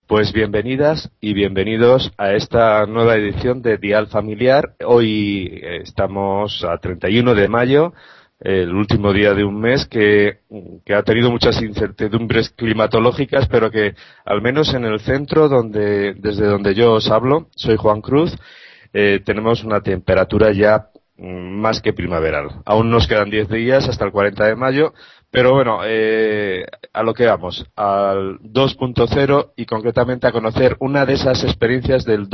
Pues bienvenidas y bienvenidos a esta nueva edición de Dial Familiar. Hoy estamos a 31 de mayo, el último día de un mes que ha tenido muchas incertidumbres climatológicas, pero que al menos en el centro, desde donde yo os hablo, soy Juan Cruz, tenemos una temperatura ya más que primaveral. Aún nos quedan 10 días hasta el 40 de mayo, pero bueno, a lo que vamos, al 2.0 y concretamente a conocer una de esas experiencias del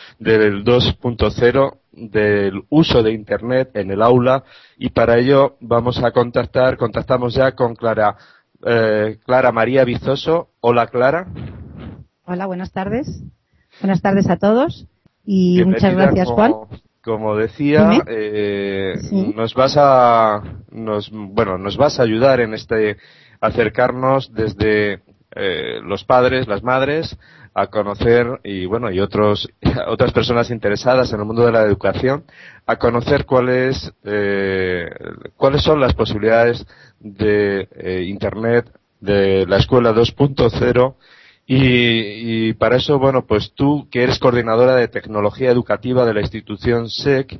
2.0 del uso de Internet en el aula, y para ello contactamos ya con Clara María Vizoso. Hola, Clara. Hola, buenas tardes. Buenas tardes a todos y Bienvenida, muchas gracias, Juan. Como decía, Sí. nos vas a ayudar en acercarnos desde los padres, las madres, a conocer y otras personas interesadas en el mundo de la educación, a conocer cuáles son las posibilidades de Internet, de la escuela 2.0. Y para eso, pues tú, que eres coordinadora de tecnología educativa de la institución SEC,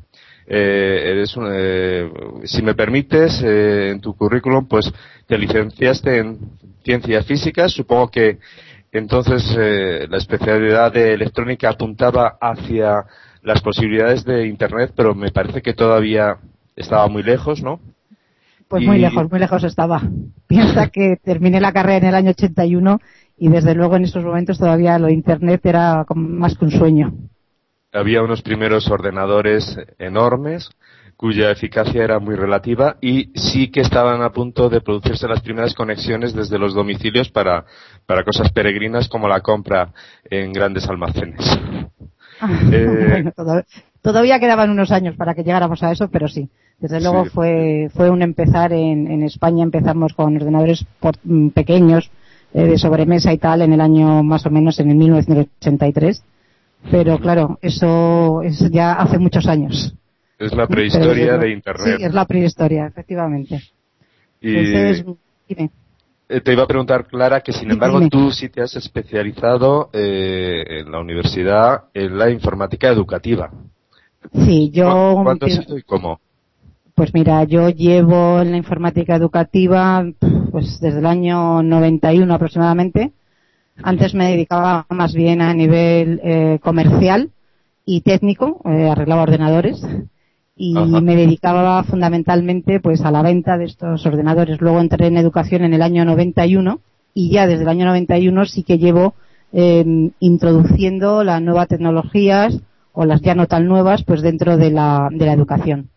si me permites, en tu currículum, pues te licenciaste en ciencias físicas. Supongo que entonces la especialidad de electrónica apuntaba hacia las posibilidades de Internet, pero me parece que todavía estaba muy lejos, ¿no? Pues muy lejos estaba. Piensa que terminé la carrera en el año 81 y desde luego en esos momentos todavía lo de Internet era más que un sueño. Había unos primeros ordenadores enormes cuya eficacia era muy relativa y sí que estaban a punto de producirse las primeras conexiones desde los domicilios para cosas peregrinas como la compra en grandes almacenes. Bueno, todavía quedaban unos años para que llegáramos a eso, pero sí. Desde luego Sí. fue un empezar en España. Empezamos con ordenadores pequeños, de sobremesa y tal, en el año más o menos en el 1983. Pero claro, eso es ya hace muchos años. Es la prehistoria de Internet. Sí, es la prehistoria, efectivamente. Y Entonces, dime. te iba a preguntar, Clara, que sin embargo Dime. tú sí te has especializado en la universidad en la informática educativa. Sí, ¿Cuánto ha sido y cómo? Pues mira, yo llevo en la informática educativa pues desde el año 91 aproximadamente. Antes me dedicaba más bien a nivel comercial y técnico, arreglaba ordenadores y Ajá. me dedicaba fundamentalmente pues a la venta de estos ordenadores. Luego entré en educación en el año 91 y ya desde el año 91 sí que llevo introduciendo las nuevas tecnologías o las ya no tan nuevas pues dentro de la educación.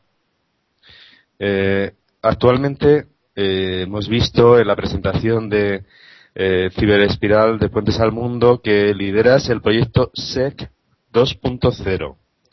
Actualmente hemos visto en la presentación de Ciberespiral de Puentes al Mundo que lideras el proyecto SEC 2.0.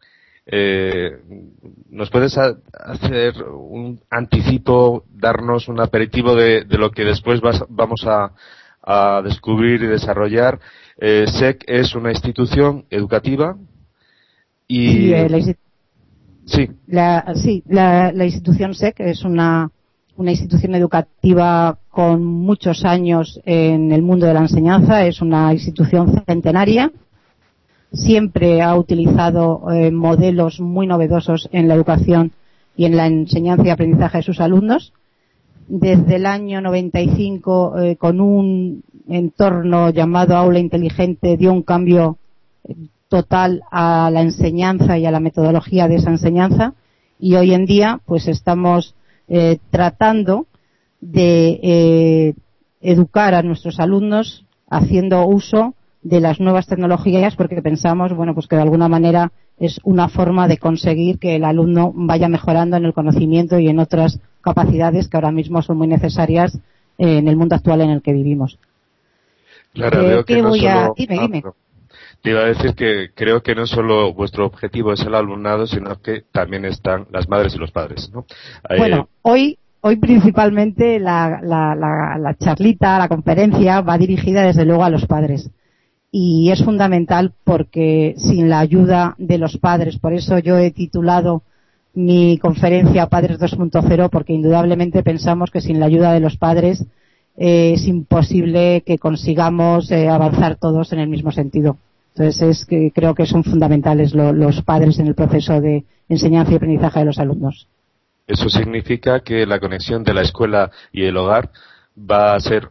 ¿Nos puedes hacer un anticipo, darnos un aperitivo de lo que después vamos a descubrir y desarrollar? SEC es una institución educativa y... Sí, la institución SEC es una institución educativa con muchos años en el mundo de la enseñanza. Es una institución centenaria. Siempre ha utilizado modelos muy novedosos en la educación y en la enseñanza y aprendizaje de sus alumnos. Desde el año 95, con un entorno llamado aula inteligente, dio un cambio total a la enseñanza y a la metodología de esa enseñanza, y hoy en día pues estamos tratando de educar a nuestros alumnos haciendo uso de las nuevas tecnologías, porque pensamos pues que de alguna manera es una forma de conseguir que el alumno vaya mejorando en el conocimiento y en otras capacidades que ahora mismo son muy necesarias en el mundo actual en el que vivimos. Claro, veo que no solo... Dime. Te iba a decir que creo que no solo vuestro objetivo es el alumnado, sino que también están las madres y los padres, ¿no? Bueno, hoy principalmente la charlita, la conferencia va dirigida desde luego a los padres. Y es fundamental porque sin la ayuda de los padres, por eso yo he titulado mi conferencia Padres 2.0, porque indudablemente pensamos que sin la ayuda de los padres es imposible que consigamos avanzar todos en el mismo sentido. Entonces creo que son fundamentales los padres en el proceso de enseñanza y aprendizaje de los alumnos. Eso significa que la conexión de la escuela y el hogar va a ser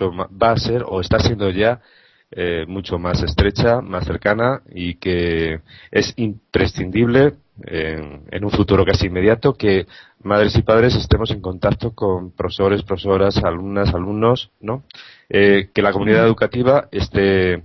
o está siendo ya mucho más estrecha, más cercana, y que es imprescindible en un futuro casi inmediato que madres y padres estemos en contacto con profesores, profesoras, alumnas, alumnos, ¿no? Que la comunidad educativa esté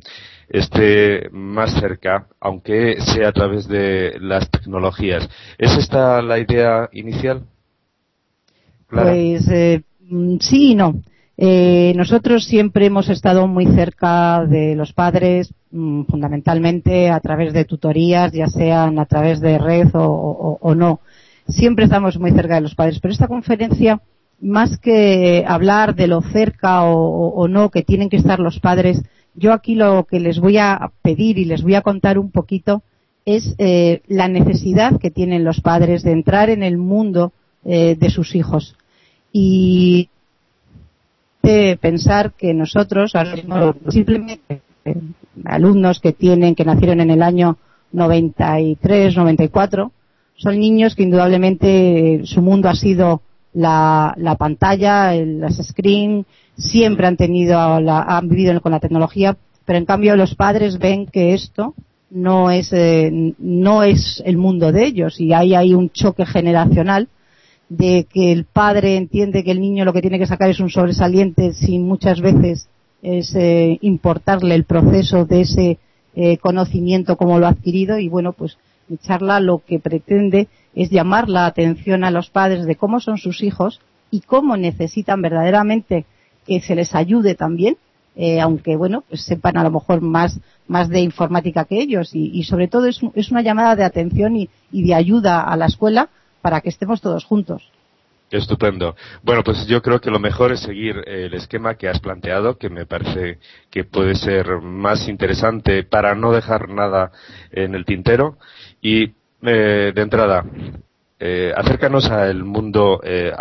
más cerca, aunque sea a través de las tecnologías. ¿Es esta la idea inicial, Clara? Pues sí y no. Nosotros siempre hemos estado muy cerca de los padres, fundamentalmente a través de tutorías, ya sean a través de red o no. Siempre estamos muy cerca de los padres, pero esta conferencia, más que hablar de lo cerca o no que tienen que estar los padres, yo aquí lo que les voy a pedir y les voy a contar un poquito es la necesidad que tienen los padres de entrar en el mundo de sus hijos. Y pensar que nosotros, ahora mismo, simplemente alumnos que nacieron en el año 93, 94, son niños que indudablemente su mundo ha sido la pantalla, las screen, siempre han vivido con la tecnología, pero en cambio los padres ven que esto no es el mundo de ellos, y hay un choque generacional de que el padre entiende que el niño lo que tiene que sacar es un sobresaliente sin muchas veces es importarle el proceso de ese conocimiento como lo ha adquirido. Y bueno, pues mi charla lo que pretende es llamar la atención a los padres de cómo son sus hijos y cómo necesitan verdaderamente que se les ayude también, aunque bueno, pues sepan a lo mejor más de informática que ellos, y sobre todo es una llamada de atención y de ayuda a la escuela para que estemos todos juntos. Estupendo. Bueno, pues yo creo que lo mejor es seguir el esquema que has planteado, que me parece que puede ser más interesante para no dejar nada en el tintero. Y de entrada, acércanos al mundo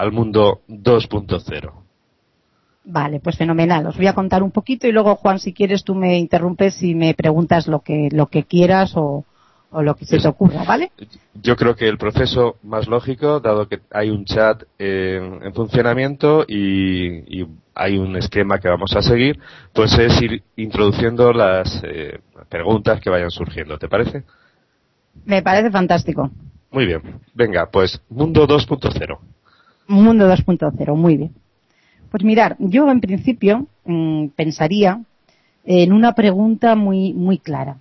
2.0. Vale, pues fenomenal. Os voy a contar un poquito y luego, Juan, si quieres tú me interrumpes y me preguntas lo que quieras o lo que se te ocurra, ¿vale? Yo creo que el proceso más lógico, dado que hay un chat en funcionamiento y hay un esquema que vamos a seguir, pues es ir introduciendo las preguntas que vayan surgiendo. ¿Te parece? Me parece fantástico. Muy bien. Venga, pues Mundo 2.0. Mundo 2.0, muy bien. Pues mirar, yo en principio pensaría en una pregunta muy, muy clara.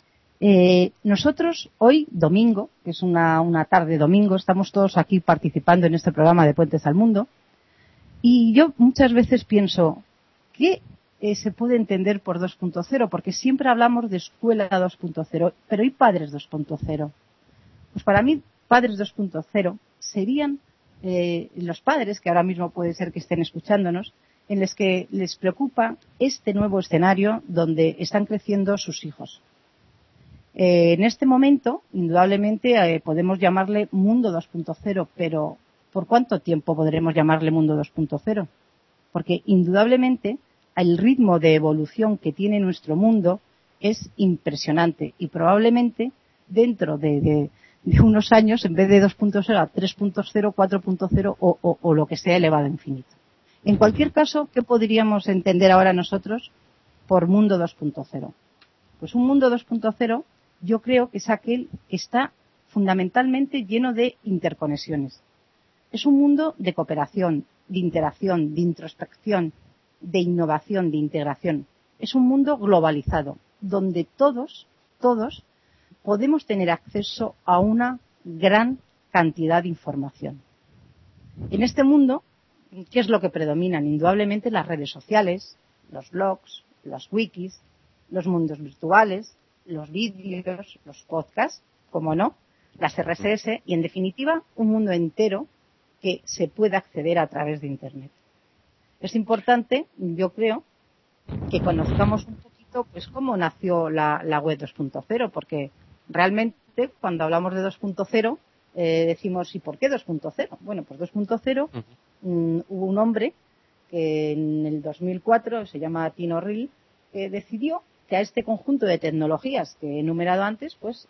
Nosotros hoy, domingo, que es una tarde domingo, estamos todos aquí participando en este programa de Puentes al Mundo, y yo muchas veces pienso, ¿qué se puede entender por 2.0? Porque siempre hablamos de escuela 2.0, pero ¿y padres 2.0? Pues para mí, padres 2.0 serían los padres, que ahora mismo puede ser que estén escuchándonos, en los que les preocupa este nuevo escenario donde están creciendo sus hijos. En este momento, indudablemente, podemos llamarle Mundo 2.0, pero ¿por cuánto tiempo podremos llamarle Mundo 2.0? Porque, indudablemente, el ritmo de evolución que tiene nuestro mundo es impresionante y probablemente dentro de unos años, en vez de 2.0 a 3.0, 4.0 o lo que sea elevado a infinito. En cualquier caso, ¿qué podríamos entender ahora nosotros por Mundo 2.0? Pues un Mundo 2.0 yo creo que es aquel que está fundamentalmente lleno de interconexiones. Es un mundo de cooperación, de interacción, de introspección, de innovación, de integración. Es un mundo globalizado, donde todos podemos tener acceso a una gran cantidad de información. En este mundo, ¿qué es lo que predominan? Indudablemente las redes sociales, los blogs, los wikis, los mundos virtuales, los vídeos, los podcasts, como no, las RSS y, en definitiva, un mundo entero que se puede acceder a través de Internet. Es importante, yo creo, que conozcamos un poquito pues cómo nació la web 2.0, porque realmente cuando hablamos de 2.0 decimos, ¿y por qué 2.0? Bueno, pues 2.0 hubo un hombre que en el 2004, se llama Tim O'Reilly, decidió que a este conjunto de tecnologías que he enumerado antes, pues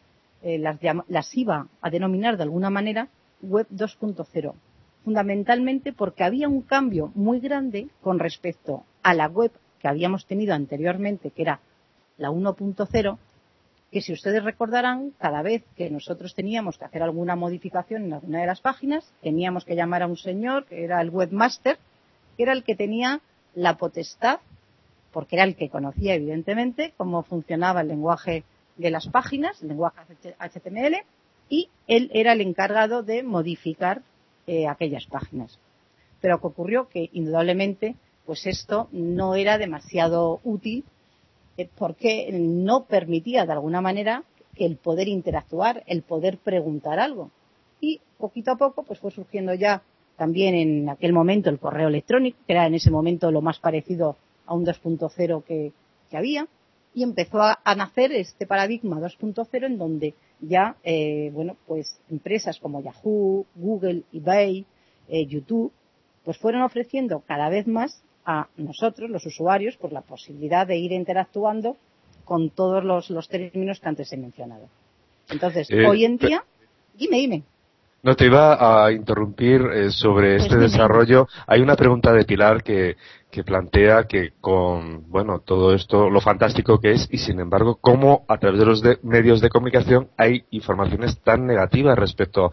las iba a denominar de alguna manera Web 2.0, fundamentalmente porque había un cambio muy grande con respecto a la web que habíamos tenido anteriormente, que era la 1.0, que si ustedes recordarán, cada vez que nosotros teníamos que hacer alguna modificación en alguna de las páginas, teníamos que llamar a un señor, que era el webmaster, que era el que tenía la potestad, porque era el que conocía evidentemente cómo funcionaba el lenguaje de las páginas, el lenguaje HTML, y él era el encargado de modificar aquellas páginas. Pero que ocurrió que indudablemente pues esto no era demasiado útil porque no permitía de alguna manera el poder interactuar, el poder preguntar algo. Y poquito a poco pues fue surgiendo ya también en aquel momento el correo electrónico, que era en ese momento lo más parecido a un 2.0 que había, y empezó a nacer este paradigma 2.0 en donde ya pues empresas como Yahoo, Google, eBay, YouTube, pues fueron ofreciendo cada vez más a nosotros, los usuarios, pues la posibilidad de ir interactuando con todos los términos que antes he mencionado. Entonces, hoy en día, dime. No, te iba a interrumpir sobre este desarrollo. Hay una pregunta de Pilar que plantea que con, todo esto, lo fantástico que es, y sin embargo, cómo a través de los medios de comunicación hay informaciones tan negativas respecto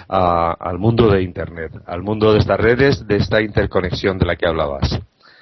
al mundo de Internet, al mundo de estas redes, de esta interconexión de la que hablabas.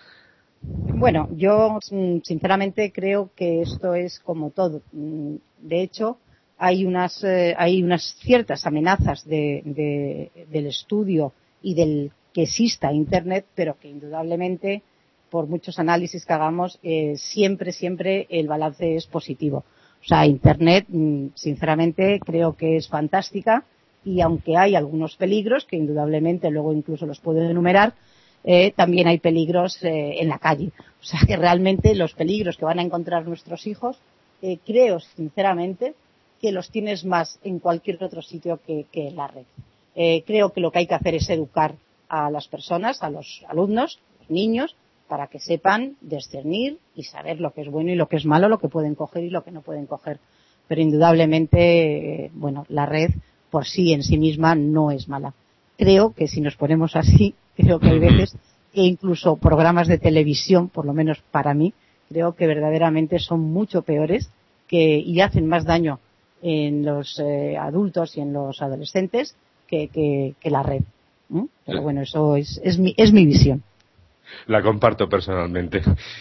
Bueno, yo sinceramente creo que esto es como todo. De hecho, hay unas ciertas amenazas del estudio y del que exista Internet, pero que indudablemente, por muchos análisis que hagamos, siempre el balance es positivo. O sea, Internet, sinceramente, creo que es fantástica, y aunque hay algunos peligros, que indudablemente luego incluso los puedo enumerar, también hay peligros en la calle. O sea, que realmente los peligros que van a encontrar nuestros hijos, creo sinceramente que los tienes más en cualquier otro sitio que en la red. Creo que lo que hay que hacer es educar a las personas, a los alumnos, los niños, para que sepan discernir y saber lo que es bueno y lo que es malo, lo que pueden coger y lo que no pueden coger. Pero indudablemente, la red por sí en sí misma no es mala. Creo que si nos ponemos así, creo que hay veces que incluso programas de televisión, por lo menos para mí, creo que verdaderamente son mucho peores y hacen más daño en los adultos y en los adolescentes que la red. Pero bueno, eso es mi visión. La comparto personalmente.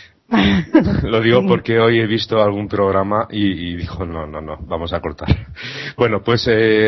Lo digo porque hoy he visto algún programa y dijo no, vamos a cortar. Bueno, pues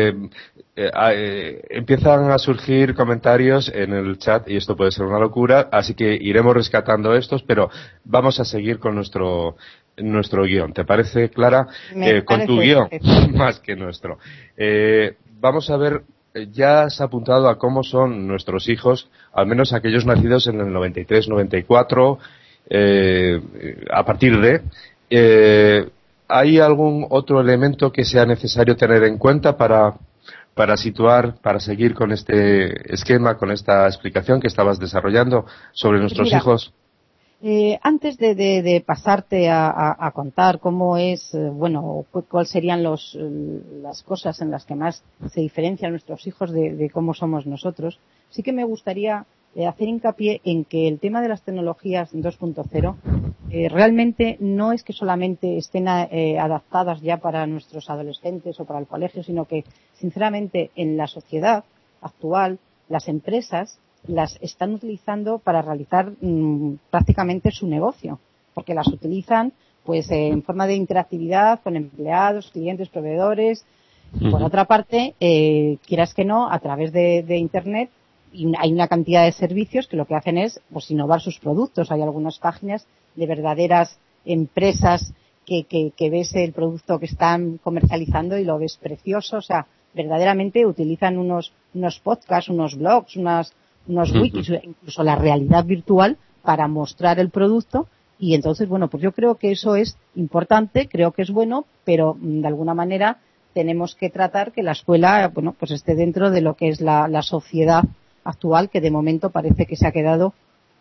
empiezan a surgir comentarios en el chat y esto puede ser una locura, así que iremos rescatando estos, pero vamos a seguir con nuestro guión. ¿Te parece, Clara? Con tu guión, más que nuestro. Vamos a ver. Ya has apuntado a cómo son nuestros hijos, al menos aquellos nacidos en el 93, 94, a partir de. ¿Hay algún otro elemento que sea necesario tener en cuenta para situar, para seguir con este esquema, con esta explicación que estabas desarrollando sobre nuestros hijos? Antes de pasarte a contar cómo es, cuáles serían las cosas en las que más se diferencian nuestros hijos de cómo somos nosotros, sí que me gustaría hacer hincapié en que el tema de las tecnologías 2.0 realmente no es que solamente estén adaptadas ya para nuestros adolescentes o para el colegio, sino que, sinceramente, en la sociedad actual, las empresas las están utilizando para realizar prácticamente su negocio, porque las utilizan pues en forma de interactividad con empleados, clientes, proveedores. Por otra parte, quieras que no, a través de Internet hay una cantidad de servicios que lo que hacen es pues innovar sus productos. Hay algunas páginas de verdaderas empresas que ves el producto que están comercializando y lo ves precioso. O sea, verdaderamente utilizan unos podcasts, unos blogs, unos wikis, incluso la realidad virtual para mostrar el producto. Y entonces, pues yo creo que eso es importante, creo que es bueno, pero de alguna manera tenemos que tratar que la escuela, pues esté dentro de lo que es la sociedad actual, que de momento parece que se ha quedado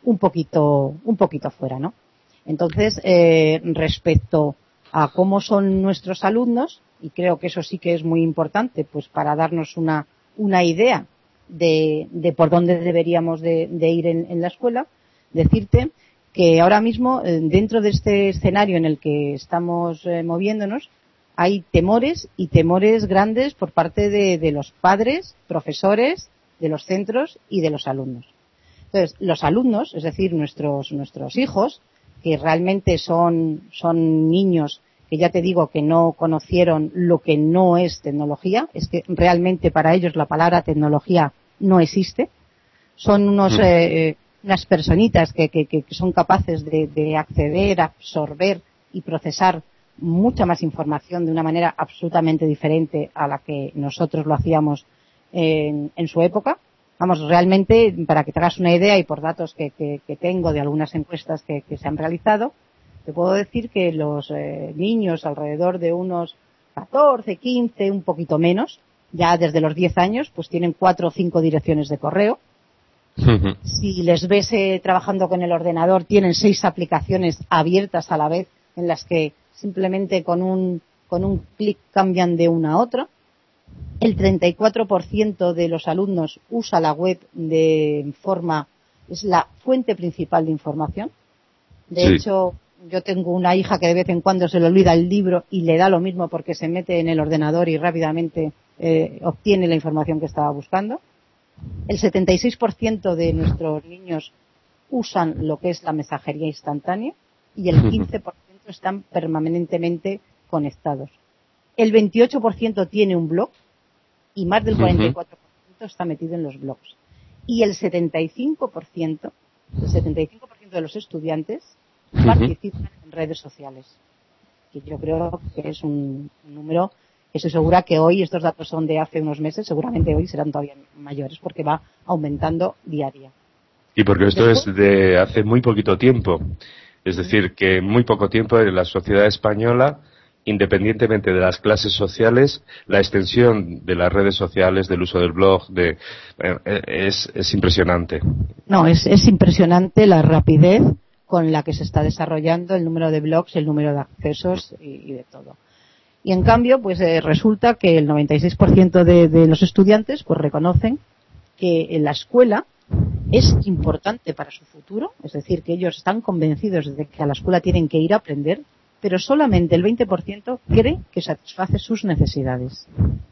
un poquito fuera, ¿no? Entonces, respecto a cómo son nuestros alumnos, y creo que eso sí que es muy importante, pues para darnos una idea de por dónde deberíamos de ir en la escuela, decirte que ahora mismo, dentro de este escenario en el que estamos moviéndonos, hay temores y temores grandes por parte de los padres, profesores, de los centros y de los alumnos. Entonces, los alumnos, es decir, nuestros hijos, que realmente son niños que ya te digo que no conocieron lo que no es tecnología, es que realmente para ellos la palabra tecnología no existe, son unas personitas que son capaces de acceder, absorber y procesar mucha más información de una manera absolutamente diferente a la que nosotros lo hacíamos en su época. Vamos, realmente, para que te hagas una idea y por datos que tengo de algunas encuestas que se han realizado, te puedo decir que los niños alrededor de unos 14, 15, un poquito menos, ya desde los 10 años, pues tienen 4 o 5 direcciones de correo. Si les ves trabajando con el ordenador, tienen 6 aplicaciones abiertas a la vez en las que simplemente con un clic cambian de una a otra. El 34% de los alumnos usa la web es la fuente principal de información. De hecho, yo tengo una hija que de vez en cuando se le olvida el libro y le da lo mismo porque se mete en el ordenador y rápidamente obtiene la información que estaba buscando. El 76% de nuestros niños usan lo que es la mensajería instantánea y el 15% están permanentemente conectados. El 28% tiene un blog y más del 44% está metido en los blogs. Y el 75% de los estudiantes participan en redes sociales. Que yo creo que es un número que estoy segura que hoy, estos datos son de hace unos meses, seguramente hoy serán todavía mayores porque va aumentando día a día. Y porque esto es de hace muy poquito tiempo. Es decir, que en muy poco tiempo en la sociedad española, independientemente de las clases sociales, la extensión de las redes sociales, del uso del blog, es impresionante. No, es impresionante la rapidez con la que se está desarrollando el número de blogs, el número de accesos y de todo. Y en cambio, pues resulta que el 96% de los estudiantes pues reconocen que en la escuela es importante para su futuro, es decir, que ellos están convencidos de que a la escuela tienen que ir a aprender, pero solamente el 20% cree que satisface sus necesidades.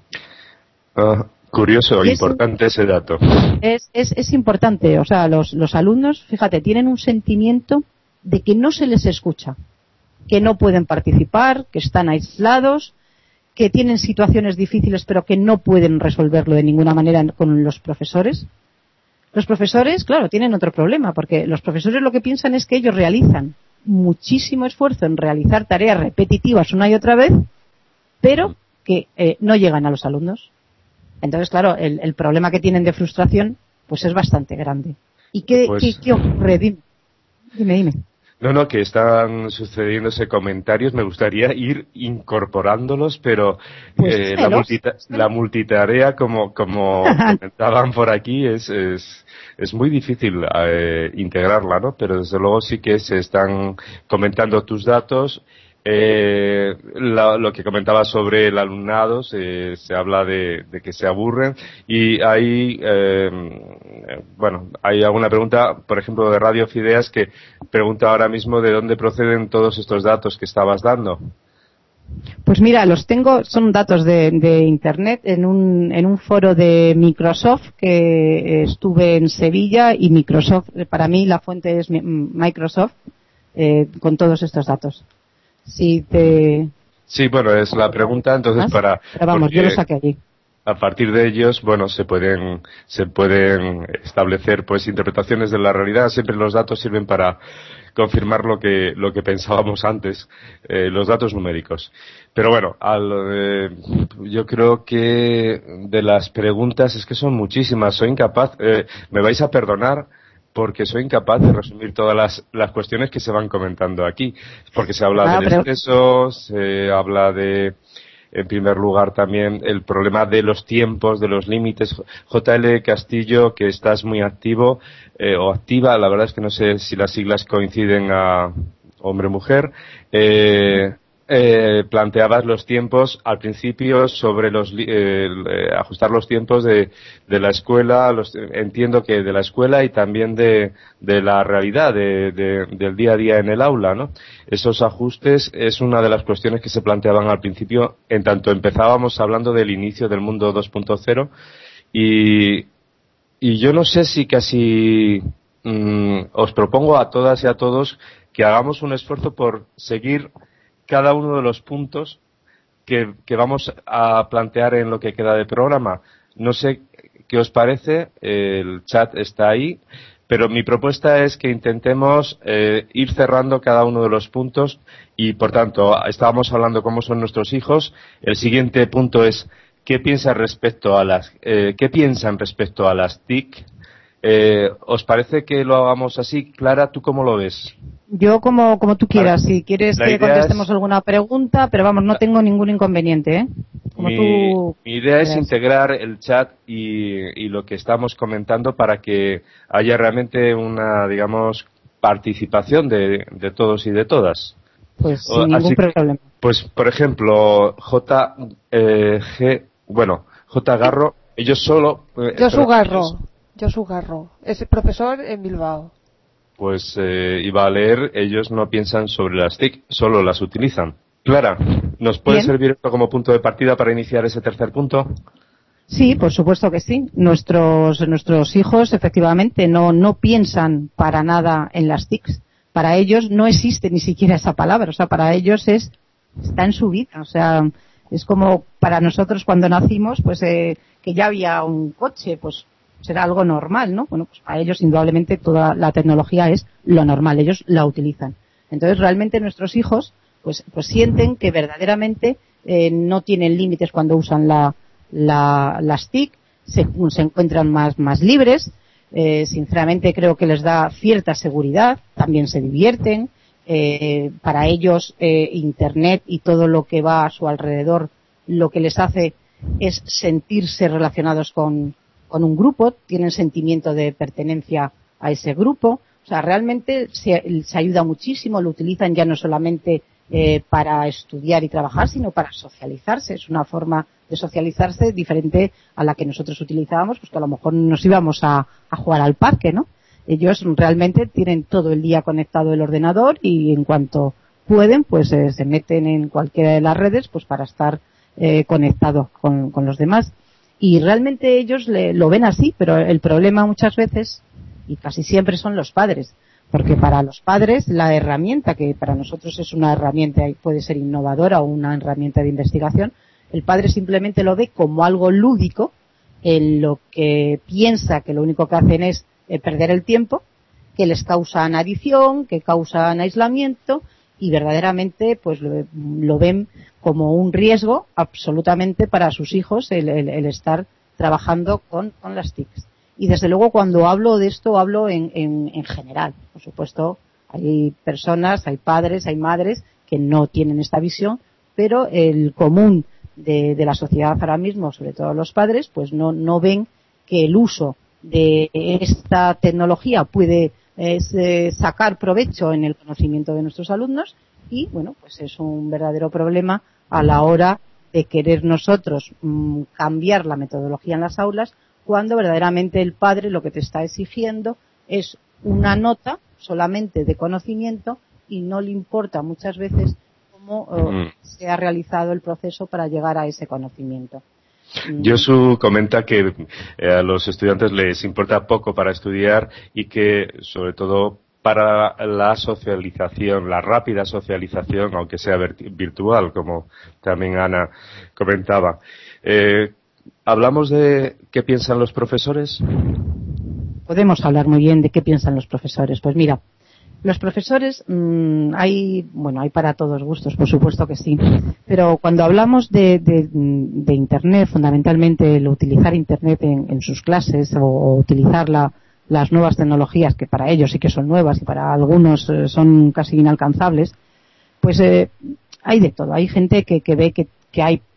Curioso, importante ese dato. Es importante, o sea, los alumnos, fíjate, tienen un sentimiento de que no se les escucha, que no pueden participar, que están aislados, que tienen situaciones difíciles pero que no pueden resolverlo de ninguna manera con los profesores. Los profesores, claro, tienen otro problema, porque los profesores lo que piensan es que ellos realizan muchísimo esfuerzo en realizar tareas repetitivas una y otra vez, pero que no llegan a los alumnos. Entonces, claro, el problema que tienen de frustración pues es bastante grande. ¿Y qué ocurre? Dime. No, que están sucediéndose comentarios. Me gustaría ir incorporándolos, pero pues la multitarea, como comentaban por aquí, es muy difícil integrarla, ¿no? Pero desde luego sí que se están comentando tus datos. Lo que comentaba sobre el alumnado, se habla de que se aburren y hay alguna pregunta, por ejemplo, de Radio Fideas, que pregunta ahora mismo de dónde proceden todos estos datos que estabas dando. Pues mira, los tengo, son datos de internet en un foro de Microsoft que estuve en Sevilla, y Microsoft, para mí la fuente es Microsoft, con todos estos datos. Sí, bueno, es la pregunta, entonces pero vamos, yo lo saqué allí. A partir de ellos, bueno, se pueden establecer pues interpretaciones de la realidad. Siempre los datos sirven para confirmar lo que pensábamos antes, los datos numéricos. Pero bueno, yo creo que de las preguntas es que son muchísimas. Soy incapaz, me vais a perdonar, porque soy incapaz de resumir todas las cuestiones que se van comentando aquí, porque se habla del exceso, se habla de en primer lugar también el problema de los tiempos, de los límites. JL Castillo, que estás muy activo o activa, la verdad es que no sé si las siglas coinciden a hombre-mujer, planteabas los tiempos al principio sobre ajustar los tiempos de la escuela, entiendo que de la escuela y también de la realidad del día a día en el aula, ¿no? Esos ajustes es una de las cuestiones que se planteaban al principio, en tanto empezábamos hablando del inicio del mundo 2.0 y yo no sé si casi os propongo a todas y a todos que hagamos un esfuerzo por seguir cada uno de los puntos que vamos a plantear en lo que queda de programa. No sé qué os parece, el chat está ahí, pero mi propuesta es que intentemos ir cerrando cada uno de los puntos y, por tanto, estábamos hablando cómo son nuestros hijos. El siguiente punto es qué piensan respecto a las TIC. ¿Os parece que lo hagamos así? Clara, ¿tú cómo lo ves? Yo como tú quieras, si quieres que contestemos alguna pregunta, pero vamos, no tengo ningún inconveniente, ¿eh? Mi idea es integrar el chat y lo que estamos comentando para que haya realmente una, digamos, participación de todos y de todas. Pues sin ningún problema. Pues, por ejemplo, J. Garro, ellos solo... Josu Garro, es profesor en Bilbao. Pues iba a leer, ellos no piensan sobre las TIC, solo las utilizan. Clara, ¿nos puede servir esto como punto de partida para iniciar ese tercer punto? Sí, por supuesto que sí. Nuestros hijos, efectivamente, no piensan para nada en las TICs. Para ellos no existe ni siquiera esa palabra. O sea, para ellos está en su vida. O sea, es como para nosotros cuando nacimos, pues que ya había un coche, pues será algo normal, ¿no? Bueno, pues para ellos indudablemente toda la tecnología es lo normal, ellos la utilizan. Entonces realmente nuestros hijos pues sienten que verdaderamente no tienen límites cuando usan las TIC, se encuentran más libres, sinceramente creo que les da cierta seguridad, también se divierten, para ellos Internet y todo lo que va a su alrededor lo que les hace es sentirse relacionados con un grupo, tienen sentimiento de pertenencia a ese grupo, o sea, realmente se ayuda muchísimo, lo utilizan ya no solamente para estudiar y trabajar, sino para socializarse, es una forma de socializarse diferente a la que nosotros utilizábamos, pues que a lo mejor nos íbamos a jugar al parque, ¿no? Ellos realmente tienen todo el día conectado el ordenador y en cuanto pueden, pues se meten en cualquiera de las redes, pues para estar conectados con los demás. Y realmente ellos lo ven así, pero el problema muchas veces, y casi siempre, son los padres. Porque para los padres la herramienta, que para nosotros es una herramienta, puede ser innovadora o una herramienta de investigación, el padre simplemente lo ve como algo lúdico, en lo que piensa que lo único que hacen es perder el tiempo, que les causan adicción, que causan aislamiento, y verdaderamente pues lo ven como un riesgo absolutamente para sus hijos el estar trabajando con las TICs. Y desde luego cuando hablo de esto hablo en general. Por supuesto hay personas, hay padres, hay madres que no tienen esta visión, pero el común de la sociedad ahora mismo, sobre todo los padres, pues no ven que el uso de esta tecnología puede sacar provecho en el conocimiento de nuestros alumnos y, bueno, pues es un verdadero problema a la hora de querer nosotros cambiar la metodología en las aulas cuando verdaderamente el padre lo que te está exigiendo es una nota solamente de conocimiento y no le importa muchas veces cómo se ha realizado el proceso para llegar a ese conocimiento. Josu comenta que a los estudiantes les importa poco para estudiar y que, sobre todo, para la socialización, la rápida socialización, aunque sea virtual, como también Ana comentaba. ¿Hablamos de qué piensan los profesores? Podemos hablar muy bien de qué piensan los profesores. Pues mira, los profesores hay para todos gustos, por supuesto que sí, pero cuando hablamos de Internet, fundamentalmente el utilizar Internet en sus clases o utilizar las nuevas tecnologías, que para ellos sí que son nuevas y para algunos son casi inalcanzables, pues hay de todo. Hay gente que ve que hay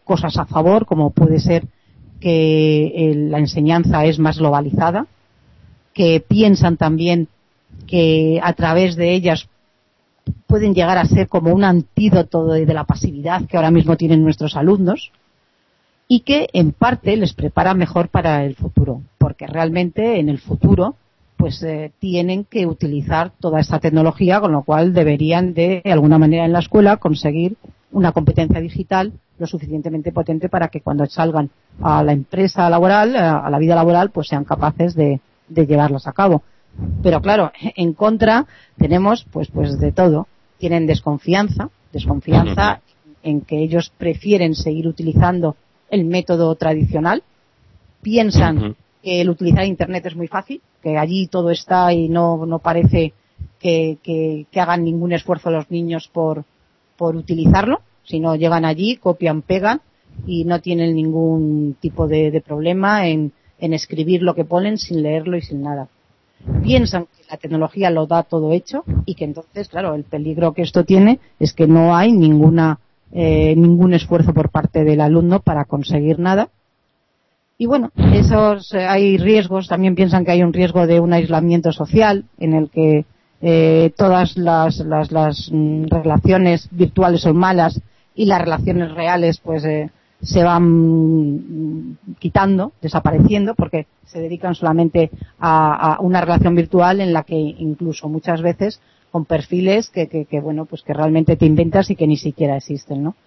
cosas a favor, como puede ser que la enseñanza es más globalizada, que piensan también que a través de ellas pueden llegar a ser como un antídoto de la pasividad que ahora mismo tienen nuestros alumnos, y que en parte les prepara mejor para el futuro, porque realmente en el futuro pues tienen que utilizar toda esta tecnología, con lo cual deberían de alguna manera en la escuela conseguir una competencia digital lo suficientemente potente para que cuando salgan a la empresa laboral, a la vida laboral, pues sean capaces de llevarlas a cabo. Pero claro, en contra tenemos pues de todo. Tienen desconfianza en que ellos prefieren seguir utilizando el método tradicional, piensan que el utilizar Internet es muy fácil, que allí todo está y no parece que hagan ningún esfuerzo los niños por utilizarlo, sino llegan allí, copian, pegan y no tienen ningún tipo de problema en escribir lo que ponen sin leerlo y sin nada. Piensan que la tecnología lo da todo hecho y que entonces, claro, el peligro que esto tiene es que no hay ningún esfuerzo por parte del alumno para conseguir nada. Y bueno, hay riesgos, también piensan que hay un riesgo de un aislamiento social en el que todas las relaciones virtuales son malas y las relaciones reales pues se van quitando, desapareciendo, porque se dedican solamente a una relación virtual en la que incluso muchas veces con perfiles que bueno, pues que realmente te inventas y que ni siquiera existen, ¿no?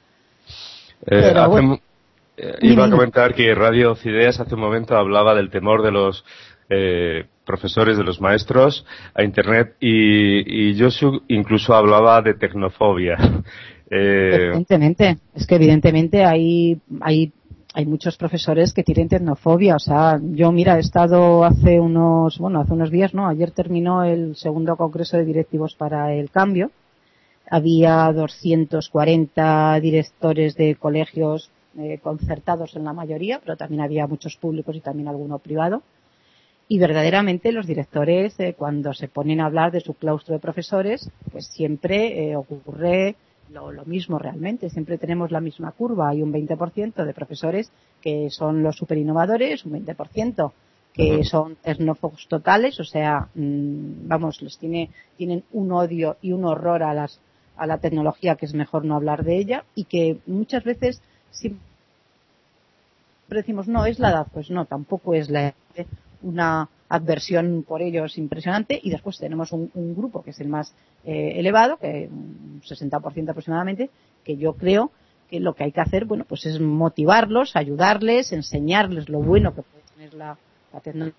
Iba a comentar que Radio Cideas hace un momento hablaba del temor de los profesores, de los maestros a Internet, y Josu incluso hablaba de tecnofobia. Evidentemente, es que evidentemente hay muchos profesores que tienen tecnofobia. O sea, yo he estado hace unos días, ¿no? Ayer terminó el segundo congreso de directivos para el cambio. Había 240 directores de colegios concertados en la mayoría, pero también había muchos públicos y también alguno privado. Y verdaderamente los directores, cuando se ponen a hablar de su claustro de profesores, pues siempre ocurre lo mismo realmente. Siempre tenemos la misma curva. Hay un 20% de profesores que son los superinnovadores, un 20% que son tecnófobos totales, o sea, tienen un odio y un horror a la tecnología que es mejor no hablar de ella, y que muchas veces siempre decimos, no, es la edad. Pues no, tampoco es la edad. Una adversión por ellos impresionante, y después tenemos un grupo que es el más elevado, que un 60% aproximadamente, que yo creo que lo que hay que hacer, bueno, pues es motivarlos, ayudarles, enseñarles lo bueno que puede tener la tecnología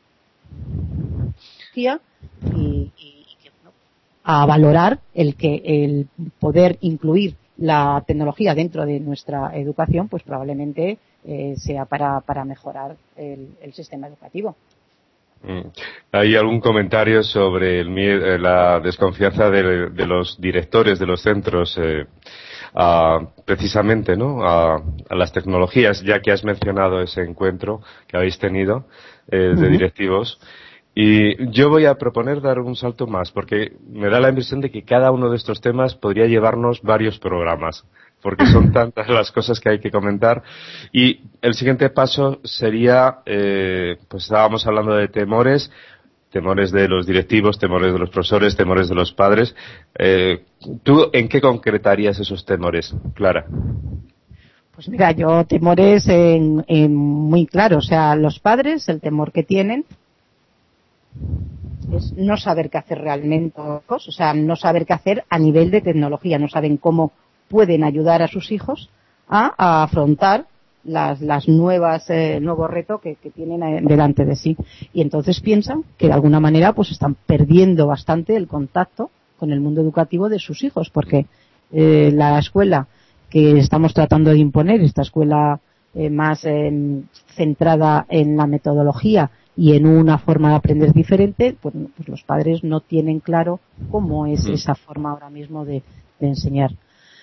y que, bueno, a valorar el poder incluir la tecnología dentro de nuestra educación, pues probablemente sea para mejorar el sistema educativo. ¿Hay algún comentario sobre la desconfianza de los directores de los centros precisamente, ¿no? a las tecnologías, ya que has mencionado ese encuentro que habéis tenido de directivos? Y yo voy a proponer dar un salto más, porque me da la impresión de que cada uno de estos temas podría llevarnos varios programas, porque son tantas las cosas que hay que comentar. Y el siguiente paso sería, pues estábamos hablando de temores de los directivos, temores de los profesores, temores de los padres. ¿Tú en qué concretarías esos temores, Clara? Pues mira, yo temores muy claro. O sea, los padres, el temor que tienen es no saber qué hacer realmente, o sea, no saber qué hacer a nivel de tecnología, no saben cómo pueden ayudar a sus hijos a afrontar las nuevos retos que tienen delante de sí, y entonces piensan que de alguna manera pues están perdiendo bastante el contacto con el mundo educativo de sus hijos, porque la escuela que estamos tratando de imponer, esta escuela más centrada en la metodología y en una forma de aprender diferente, pues los padres no tienen claro cómo es esa forma ahora mismo de enseñar.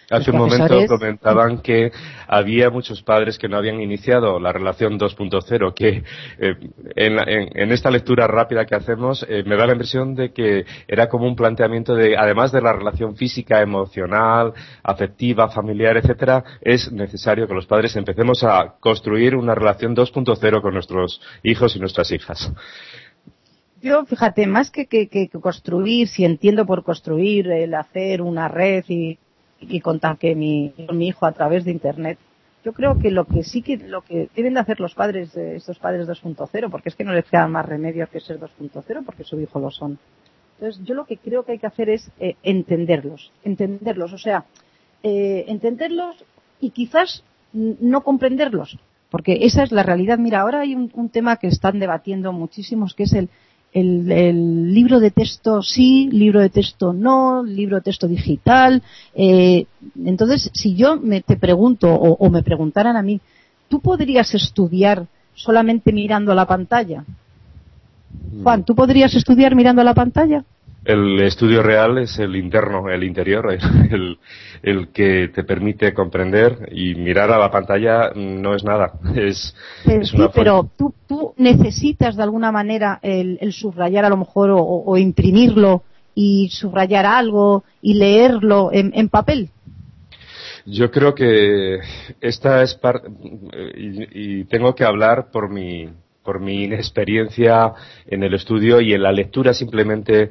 Hace un momento comentaban que había muchos padres que no habían iniciado la relación 2.0, que en esta lectura rápida que hacemos me da la impresión de que era como un planteamiento de, además de la relación física, emocional, afectiva, familiar, etcétera, es necesario que los padres empecemos a construir una relación 2.0 con nuestros hijos y nuestras hijas. Yo, fíjate, más que construir, si entiendo por construir, el hacer una red y contar que mi hijo a través de Internet, yo creo que lo que deben de hacer los padres, estos padres 2.0, porque es que no les queda más remedio que ser 2.0, porque su hijo lo son. Entonces, yo lo que creo que hay que hacer es entenderlos, o sea, entenderlos y quizás no comprenderlos, porque esa es la realidad. Mira, ahora hay un tema que están debatiendo muchísimos, que es el libro de texto sí, libro de texto no, libro de texto digital. Entonces, si yo te pregunto o me preguntaran a mí, ¿tú podrías estudiar solamente mirando a la pantalla? Juan, ¿tú podrías estudiar mirando a la pantalla? El estudio real es el interno, el interior, el que te permite comprender, y mirar a la pantalla no es nada. Es una pero tú necesitas de alguna manera el subrayar a lo mejor o imprimirlo y subrayar algo y leerlo en papel. Yo creo que esta es parte, y tengo que hablar por mi inexperiencia en el estudio y en la lectura simplemente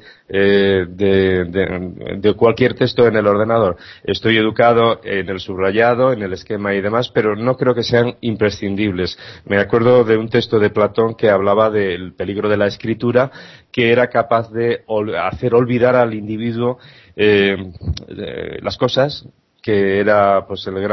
de cualquier texto en el ordenador. Estoy educado en el subrayado, en el esquema y demás, pero no creo que sean imprescindibles. Me acuerdo de un texto de Platón que hablaba del peligro de la escritura, que era capaz de hacer olvidar al individuo las cosas, que era pues la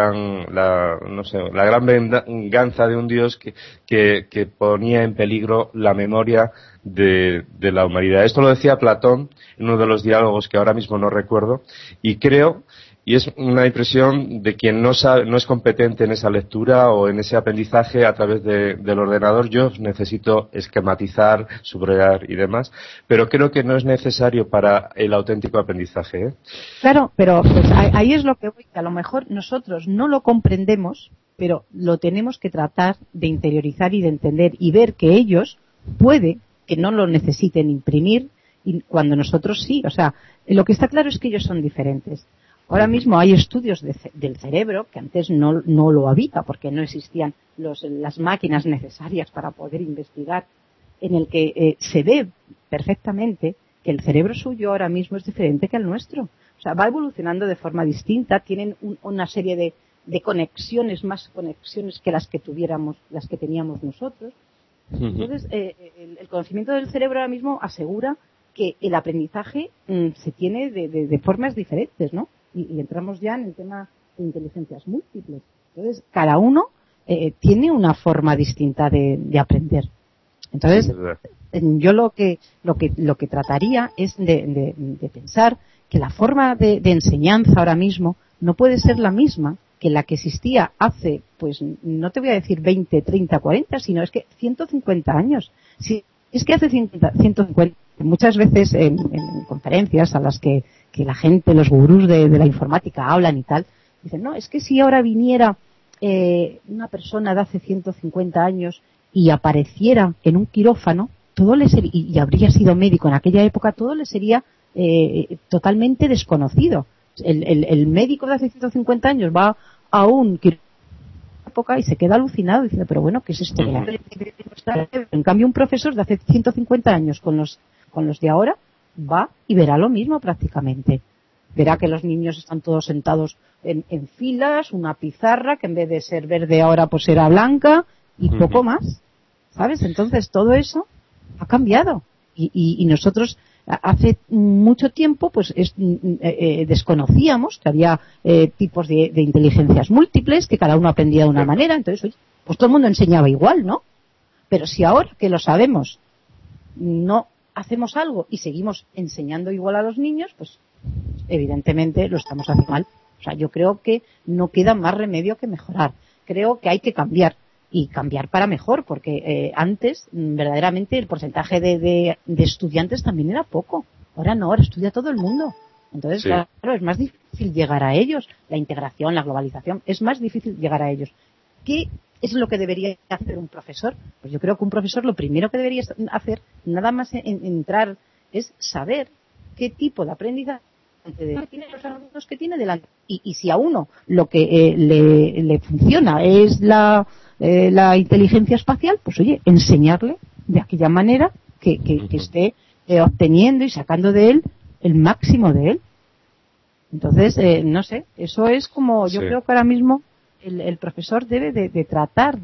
gran venganza de un dios que ponía en peligro la memoria de la humanidad. Esto lo decía Platón en uno de los diálogos que ahora mismo no recuerdo, y creo, y es una impresión de quien no es competente en esa lectura o en ese aprendizaje a través del ordenador. Yo necesito esquematizar, subrayar y demás, pero creo que no es necesario para el auténtico aprendizaje, ¿eh? Claro, pero pues ahí es lo que voy, que a lo mejor nosotros no lo comprendemos, pero lo tenemos que tratar de interiorizar y de entender y ver que ellos puede que no lo necesiten imprimir, y cuando nosotros sí. O sea, lo que está claro es que ellos son diferentes. Ahora mismo hay estudios del cerebro que antes no lo había, porque no existían las máquinas necesarias para poder investigar, en el que se ve perfectamente que el cerebro suyo ahora mismo es diferente que el nuestro. O sea, va evolucionando de forma distinta, tienen una serie de conexiones, más conexiones que las que teníamos nosotros. Entonces, el conocimiento del cerebro ahora mismo asegura que el aprendizaje se tiene de formas diferentes, ¿no? Y entramos ya en el tema de inteligencias múltiples. Entonces, cada uno tiene una forma distinta de aprender. Entonces, yo lo que trataría es de pensar que la forma de enseñanza ahora mismo no puede ser la misma que la que existía hace, pues no te voy a decir 20, 30, 40, sino es que 150 años. Si es que hace 150, muchas veces en conferencias a las que la gente, los gurús de la informática hablan y tal, dicen, no, es que si ahora viniera una persona de hace 150 años y apareciera en un quirófano, y habría sido médico en aquella época, todo le sería totalmente desconocido. El médico de hace 150 años va a un quirófano época y se queda alucinado diciendo, pero bueno, ¿qué es esto? En cambio, un profesor de hace 150 años con los de ahora va y verá lo mismo prácticamente. Verá que los niños están todos sentados en filas, una pizarra que en vez de ser verde ahora pues era blanca y poco más, ¿sabes? Entonces todo eso ha cambiado y nosotros hace mucho tiempo pues desconocíamos que había tipos de inteligencias múltiples, que cada uno aprendía de una manera. Entonces, oye, pues todo el mundo enseñaba igual, ¿no? Pero si ahora que lo sabemos no hacemos algo y seguimos enseñando igual a los niños, pues evidentemente lo estamos haciendo mal. O sea, yo creo que no queda más remedio que mejorar. Creo que hay que cambiar, y cambiar para mejor, porque antes verdaderamente el porcentaje de estudiantes también era poco. Ahora no, ahora estudia todo el mundo. Entonces, sí, claro, es más difícil difícil llegar a ellos. La integración, la globalización, es más difícil llegar a ellos. ¿Qué es lo que debería hacer un profesor? Pues yo creo que un profesor lo primero que debería hacer, nada más entrar, es saber qué tipo de aprendizaje tiene los alumnos que tiene delante. Y si a uno lo que le funciona es la inteligencia espacial, pues oye, enseñarle de aquella manera que esté obteniendo y sacando de él el máximo de él. Entonces, no sé, eso es como, yo creo que ahora mismo el profesor debe de tratar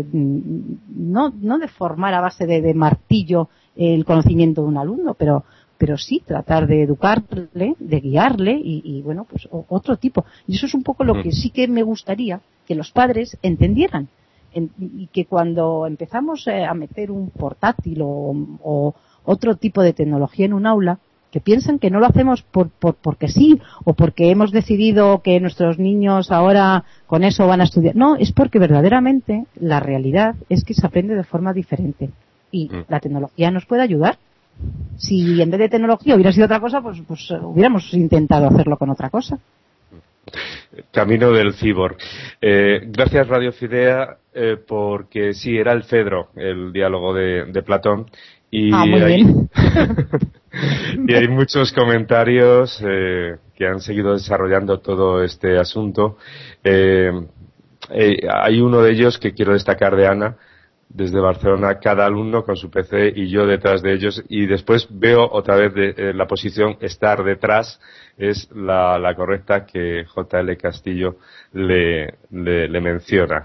no de formar a base de martillo el conocimiento de un alumno, pero sí tratar de educarle, de guiarle y bueno, pues otro tipo. Y eso es un poco lo que sí que me gustaría que los padres entendieran. Y que cuando empezamos a meter un portátil o otro tipo de tecnología en un aula, que piensen que no lo hacemos porque sí, o porque hemos decidido que nuestros niños ahora con eso van a estudiar. No, es porque verdaderamente la realidad es que se aprende de forma diferente. Y la tecnología nos puede ayudar. Si en vez de tecnología hubiera sido otra cosa, pues hubiéramos intentado hacerlo con otra cosa. Camino del cyborg. Gracias Radio Fidea, porque sí, era el Fedro, el diálogo de Platón. Y muy bien. Y hay muchos comentarios que han seguido desarrollando todo este asunto. Hay uno de ellos que quiero destacar, de Ana, desde Barcelona: cada alumno con su PC y yo detrás de ellos. Y después veo otra vez la posición estar detrás es la correcta, que JL Castillo le menciona.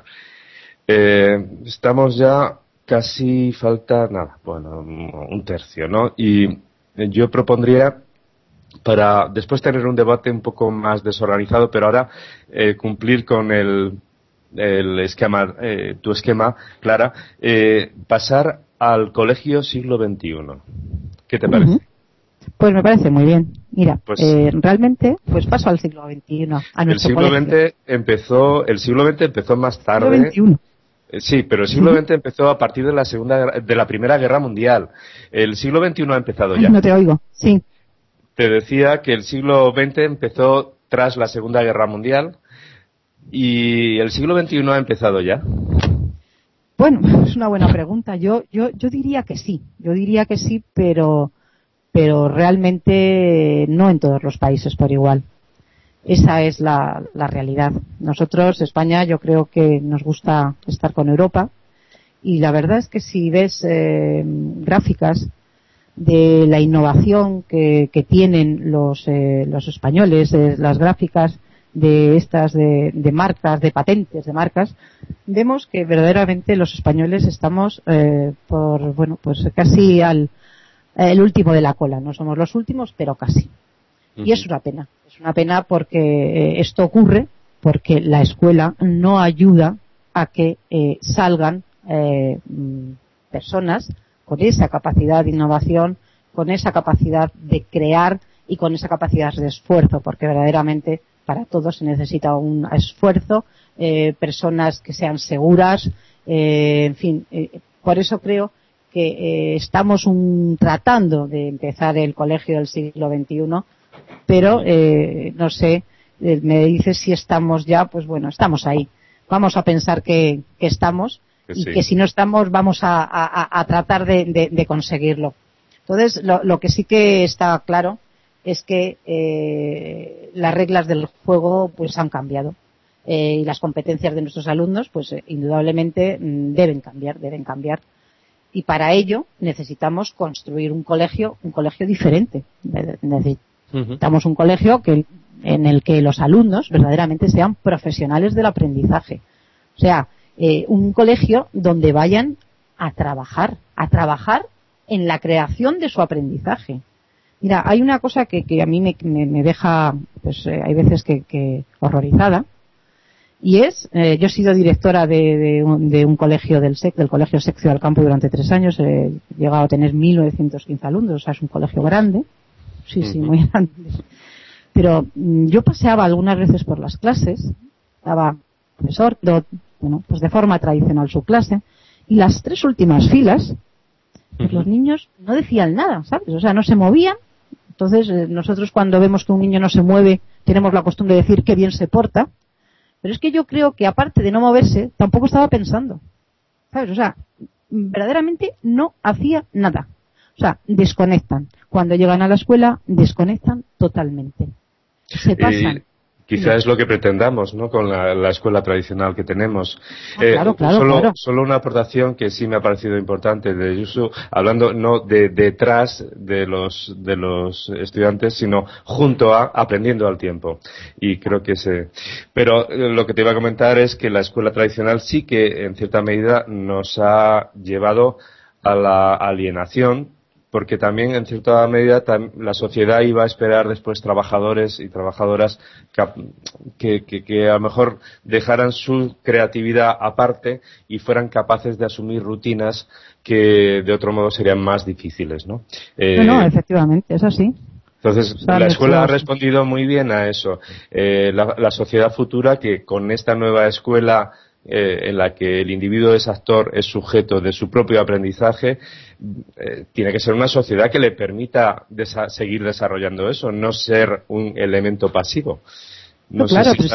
Estamos ya casi, falta nada, bueno, un tercio, ¿no? Y yo propondría, para después tener un debate un poco más desorganizado, pero ahora cumplir con el esquema, tu esquema, Clara, pasar al colegio siglo XXI. ¿Qué te parece? Pues me parece muy bien. Mira, pues, realmente, pues paso al siglo XXI. El siglo XX empezó más tarde. Siglo XXI. Sí, pero el siglo XX empezó a partir de la Primera Guerra Mundial. El siglo XXI ha empezado ya. No te oigo, sí. Te decía que el siglo XX empezó tras la Segunda Guerra Mundial y el siglo XXI ha empezado ya. Bueno, es una buena pregunta. Yo diría que sí. Yo diría que sí, pero realmente no en todos los países por igual. Esa es la realidad. Nosotros, España, yo creo que nos gusta estar con Europa, y la verdad es que si ves gráficas de la innovación que tienen los españoles, las gráficas de estas de marcas, de patentes de marcas, vemos que verdaderamente los españoles estamos pues casi el último de la cola. No somos los últimos, pero casi. Y es una pena. Es una pena porque esto ocurre porque la escuela no ayuda a que salgan personas con esa capacidad de innovación, con esa capacidad de crear y con esa capacidad de esfuerzo, porque verdaderamente para todos se necesita un esfuerzo, personas que sean seguras, en fin. Por eso creo que estamos tratando de empezar el colegio del siglo XXI, pero no sé, me dices si estamos ya. Pues bueno, estamos ahí. Vamos a pensar que estamos, y que si no estamos vamos a tratar de conseguirlo. Entonces, lo que sí que está claro es que las reglas del juego pues han cambiado, y las competencias de nuestros alumnos pues indudablemente deben cambiar. Y para ello necesitamos construir un colegio diferente. Necesitamos un colegio en el que los alumnos verdaderamente sean profesionales del aprendizaje. O sea, un colegio donde vayan a trabajar en la creación de su aprendizaje. Mira, hay una cosa que a mí me deja, pues hay veces que horrorizada, y es, yo he sido directora de un colegio del Colegio SEC Ciudad del Campo durante 3 años, he llegado a tener 1.915 alumnos, o sea, es un colegio grande, sí, muy grande. Pero yo paseaba algunas veces por las clases, daba profesor, pues de forma tradicional su clase, y las 3 últimas filas, pues los niños no decían nada, ¿sabes? O sea, no se movían. Entonces, nosotros cuando vemos que un niño no se mueve, tenemos la costumbre de decir qué bien se porta, pero es que yo creo que aparte de no moverse, tampoco estaba pensando, ¿sabes? O sea, verdaderamente no hacía nada. O sea, desconectan. Cuando llegan a la escuela, desconectan totalmente. Se pasan. Quizá es lo que pretendamos, ¿no? Con la escuela tradicional que tenemos. Claro. Solo una aportación que sí me ha parecido importante de Yusu, hablando no de detrás de los estudiantes, sino junto a, aprendiendo al tiempo. Y creo que pero lo que te iba a comentar es que la escuela tradicional sí que en cierta medida nos ha llevado a la alienación, porque también en cierta medida la sociedad iba a esperar después trabajadores y trabajadoras que a lo mejor dejaran su creatividad aparte y fueran capaces de asumir rutinas que de otro modo serían más difíciles, ¿no? No, efectivamente, es así. Entonces, la escuela ha respondido muy bien a eso. La sociedad futura, que con esta nueva escuela en la que el individuo es actor, es sujeto de su propio aprendizaje, tiene que ser una sociedad que le permita seguir desarrollando eso, no ser un elemento pasivo. No,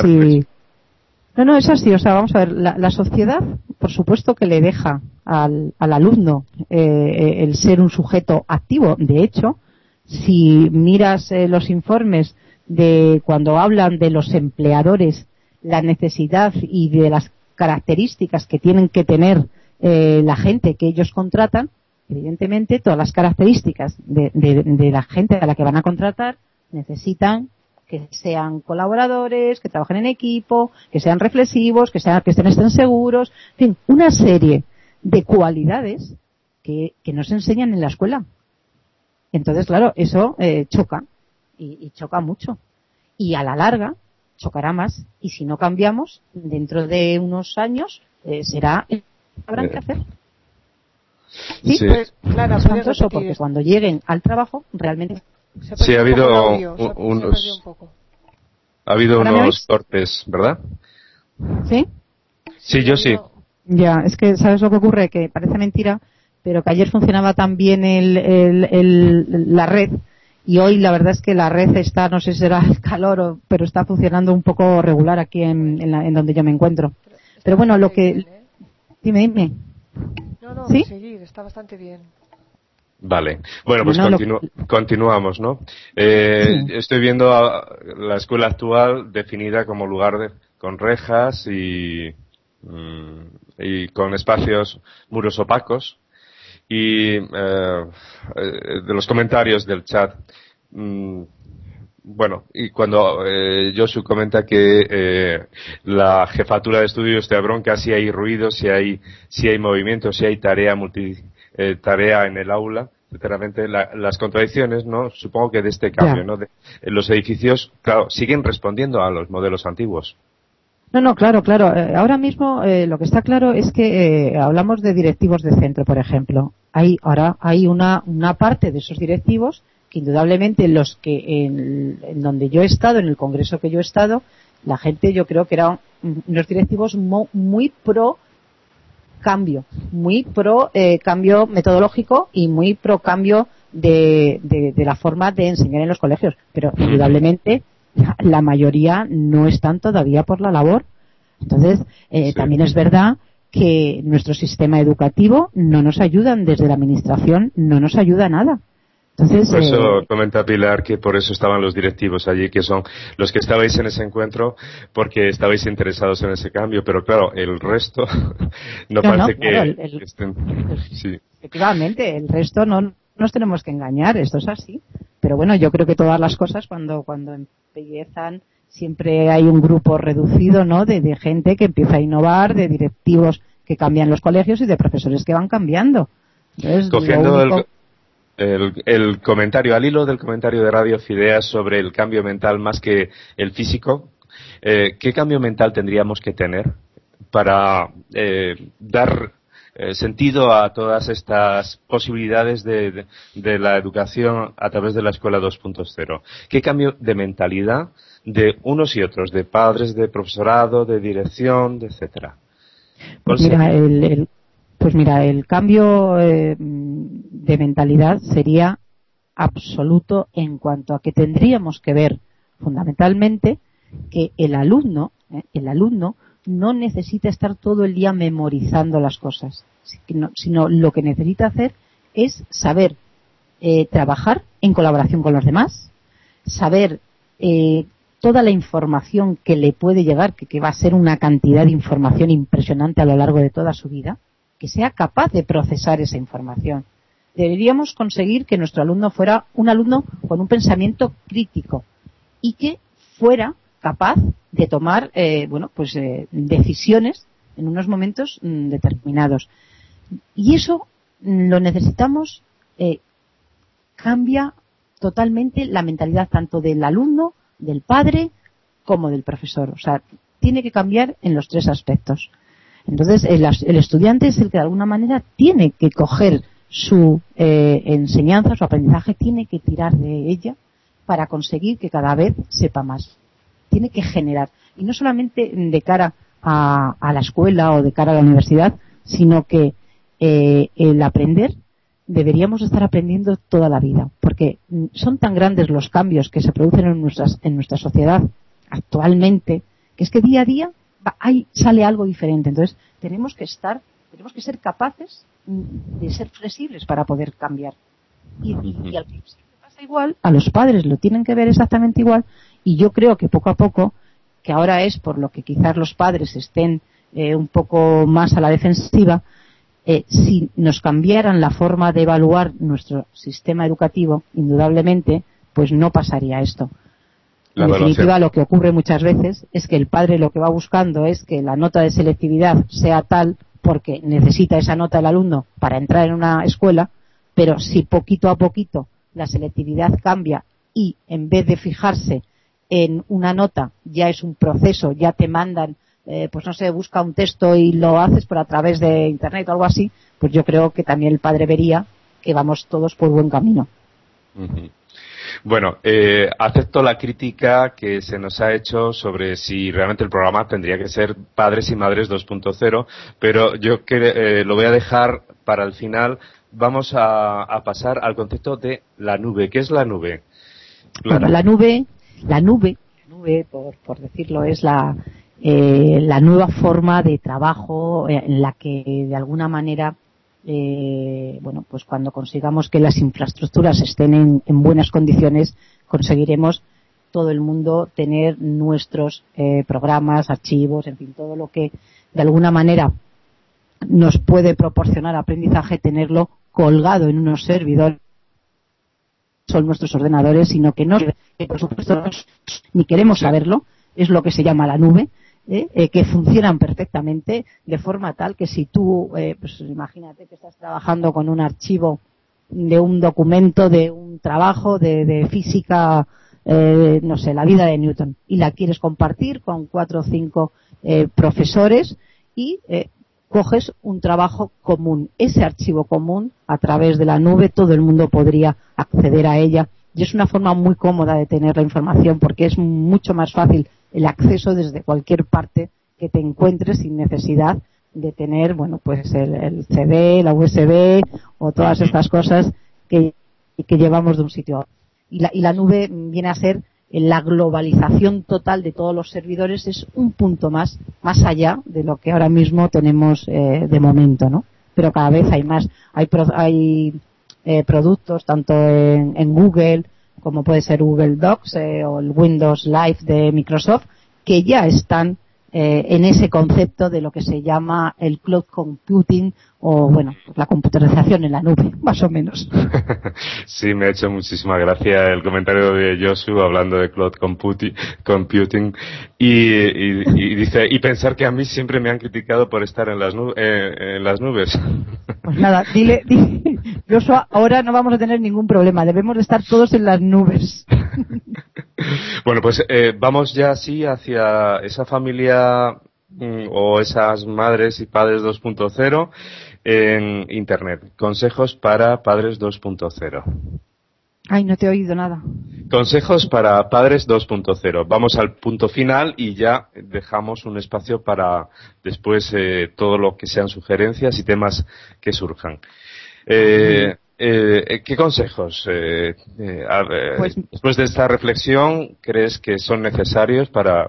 es así. O sea, vamos a ver, la sociedad, por supuesto que le deja al alumno el ser un sujeto activo. De hecho, si miras los informes de cuando hablan de los empleadores, la necesidad y de las características que tienen que tener la gente que ellos contratan, evidentemente todas las características de la gente a la que van a contratar necesitan que sean colaboradores, que trabajen en equipo, que sean reflexivos, que estén seguros, en fin, una serie de cualidades que no se enseñan en la escuela. Entonces, claro, eso choca y choca mucho. Y a la larga chocará más, y si no cambiamos, dentro de unos años habrán que hacer. Sí, pues claro, porque cuando lleguen al trabajo realmente ha habido unos cortes, ¿verdad? ¿Sí? Sí, yo sí. Ya, es que ¿sabes lo que ocurre? Que parece mentira, pero que ayer funcionaba tan bien la red. Y hoy la verdad es que la red está, no sé si será el calor, pero está funcionando un poco regular aquí en donde yo me encuentro. Pero bueno, lo que... Bien, Dime. No, ¿sí? Seguir, está bastante bien. Vale. Bueno, pues continuamos, ¿no? Sí. Estoy viendo la escuela actual definida como lugar con rejas y con espacios, muros opacos. Y de los comentarios del chat, bueno, y cuando Josu comenta que la jefatura de estudios te abronca si hay ruido, si hay movimiento, si hay tarea en el aula, sinceramente las contradicciones, ¿no? Supongo que de este cambio, ¿no? Los edificios, claro, siguen respondiendo a los modelos antiguos. No, claro. Ahora mismo lo que está claro es que hablamos de directivos de centro, por ejemplo. Ahora hay una parte de esos directivos que indudablemente los que en donde yo he estado, en el congreso que yo he estado, la gente yo creo que eran unos directivos muy pro cambio, muy pro cambio metodológico y muy pro cambio de la forma de enseñar en los colegios. Pero indudablemente la mayoría no están todavía por la labor. Entonces, también es verdad que nuestro sistema educativo no nos ayudan, desde la administración no nos ayuda nada. Entonces, por eso comenta Pilar que por eso estaban los directivos allí, que son los que estabais en ese encuentro porque estabais interesados en ese cambio, pero claro, el resto parece que estén... Sí. Efectivamente, el resto no nos tenemos que engañar, esto es así. Pero bueno, yo creo que todas las cosas cuando empiezan siempre hay un grupo reducido, ¿no? De gente que empieza a innovar, de directivos que cambian los colegios y de profesores que van cambiando. Entonces, cogiendo el comentario, al hilo del comentario de Radio Fideas sobre el cambio mental más que el físico, ¿qué cambio mental tendríamos que tener para dar sentido a todas estas posibilidades de la educación a través de la escuela 2.0? ¿Qué cambio de mentalidad de unos y otros, de padres, de profesorado, de dirección, etcétera? Pues mira, el cambio de mentalidad sería absoluto en cuanto a que tendríamos que ver fundamentalmente que el alumno no necesita estar todo el día memorizando las cosas, sino lo que necesita hacer es saber trabajar en colaboración con los demás, saber toda la información que le puede llegar, que va a ser una cantidad de información impresionante a lo largo de toda su vida, que sea capaz de procesar esa información. Deberíamos conseguir que nuestro alumno fuera un alumno con un pensamiento crítico y que fuera capaz de tomar decisiones en unos momentos determinados. Y eso lo necesitamos, cambia totalmente la mentalidad tanto del alumno, del padre, como del profesor. O sea, tiene que cambiar en los tres aspectos. Entonces, el estudiante es el que de alguna manera tiene que coger su enseñanza, su aprendizaje, tiene que tirar de ella para conseguir que cada vez sepa más. Tiene que generar. Y no solamente de cara a la escuela o de cara a la universidad, sino que el aprender deberíamos estar aprendiendo toda la vida, porque son tan grandes los cambios que se producen en nuestra sociedad actualmente, que es que día a día sale algo diferente. Entonces tenemos que ser capaces de ser flexibles para poder cambiar. Y al profesor le pasa igual, a los padres lo tienen que ver exactamente igual, y yo creo que poco a poco, que ahora es por lo que quizás los padres estén un poco más a la defensiva, si nos cambiaran la forma de evaluar nuestro sistema educativo, indudablemente, pues no pasaría esto. En definitiva, lo que ocurre muchas veces es que el padre lo que va buscando es que la nota de selectividad sea tal porque necesita esa nota el alumno para entrar en una escuela, pero si poquito a poquito la selectividad cambia y en vez de fijarse en una nota ya es un proceso, ya te mandan busca un texto y lo haces por a través de internet o algo así, pues yo creo que también el padre vería que vamos todos por buen camino. Uh-huh. Bueno, acepto la crítica que se nos ha hecho sobre si realmente el programa tendría que ser Padres y Madres 2.0, pero yo lo voy a dejar para el final. Vamos a pasar al concepto de la nube. ¿Qué es la nube? Bueno, la nube, por decirlo, es la nueva forma de trabajo en la que de alguna manera pues cuando consigamos que las infraestructuras estén en buenas condiciones, conseguiremos todo el mundo tener nuestros programas, archivos, en fin, todo lo que de alguna manera nos puede proporcionar aprendizaje, tenerlo colgado en unos servidores, son nuestros ordenadores, sino que por supuesto ni queremos saberlo, es lo que se llama la nube. Que funcionan perfectamente de forma tal que si tú, pues imagínate que estás trabajando con un archivo de un documento, de un trabajo de física, la vida de Newton, y la quieres compartir con 4 o 5 profesores y coges un trabajo común. Ese archivo común, a través de la nube, todo el mundo podría acceder a ella. Y es una forma muy cómoda de tener la información porque es mucho más fácil el acceso desde cualquier parte que te encuentres sin necesidad de tener, el CD, la USB o todas estas cosas que llevamos de un sitio a otro. Y la nube viene a ser la globalización total de todos los servidores, es un punto más allá de lo que ahora mismo tenemos de momento, ¿no? Pero cada vez hay más. Hay productos tanto en Google como puede ser Google Docs o el Windows Live de Microsoft, que ya están en ese concepto de lo que se llama el cloud computing o, la computarización en la nube, más o menos. Sí, me ha hecho muchísima gracia el comentario de Josu hablando de cloud computing y dice, y pensar que a mí siempre me han criticado por estar en las nubes. Pues nada, dile, Joshua, ahora no vamos a tener ningún problema, debemos de estar todos en las nubes. Bueno, pues vamos ya así hacia esa familia o esas madres y padres 2.0 en Internet. Consejos para padres 2.0. Ay, no te he oído nada. Consejos para padres 2.0. Vamos al punto final y ya dejamos un espacio para después todo lo que sean sugerencias y temas que surjan. ¿Qué consejos, Pues, después de esta reflexión, crees que son necesarios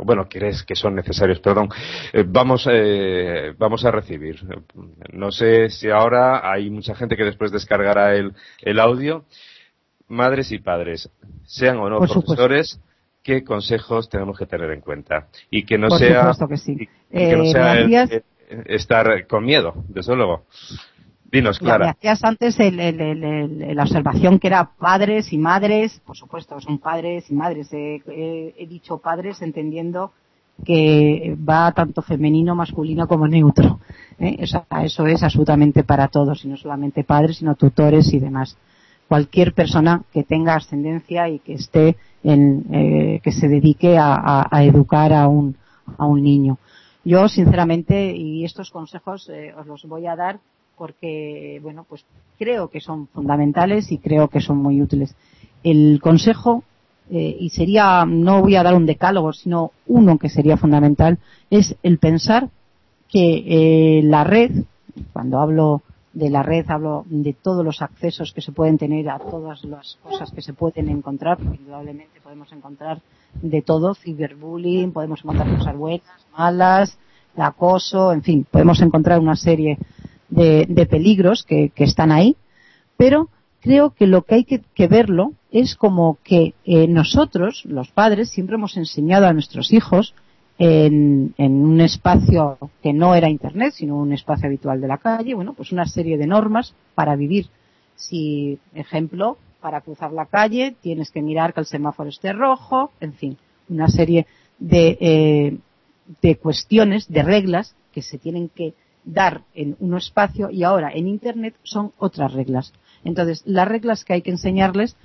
vamos a recibir? No sé si ahora hay mucha gente que después descargará el audio. Madres y padres, sean o no profesores, ¿qué consejos tenemos que tener en cuenta? Y que no por sea, supuesto que sí. y que no sea estar con miedo, desde luego. Dinos, Clara. Me hacías antes la observación que era padres y madres, por supuesto, son padres y madres. He dicho padres entendiendo que va tanto femenino, masculino como neutro. O sea, eso es absolutamente para todos, y no solamente padres, sino tutores y demás. Cualquier persona que tenga ascendencia y que esté que se dedique a educar a un niño. Yo, sinceramente, y estos consejos os los voy a dar porque, bueno, pues creo que son fundamentales y creo que son muy útiles. El consejo, y sería, no voy a dar un decálogo, sino uno que sería fundamental, es el pensar que la red, cuando hablo de la red, hablo de todos los accesos que se pueden tener a todas las cosas que se pueden encontrar, porque indudablemente podemos encontrar de todo, ciberbullying, podemos encontrar cosas buenas, malas, el acoso, en fin, podemos encontrar una serie de peligros que están ahí, pero creo que lo que hay que verlo es como que nosotros, los padres, siempre hemos enseñado a nuestros hijos en un espacio que no era Internet, sino un espacio habitual de la calle, bueno, pues una serie de normas para vivir. Si, ejemplo, para cruzar la calle tienes que mirar que el semáforo esté rojo, en fin, una serie de cuestiones, de reglas que se tienen que dar en un espacio, y ahora en Internet son otras reglas. Entonces, las reglas que hay que enseñarles,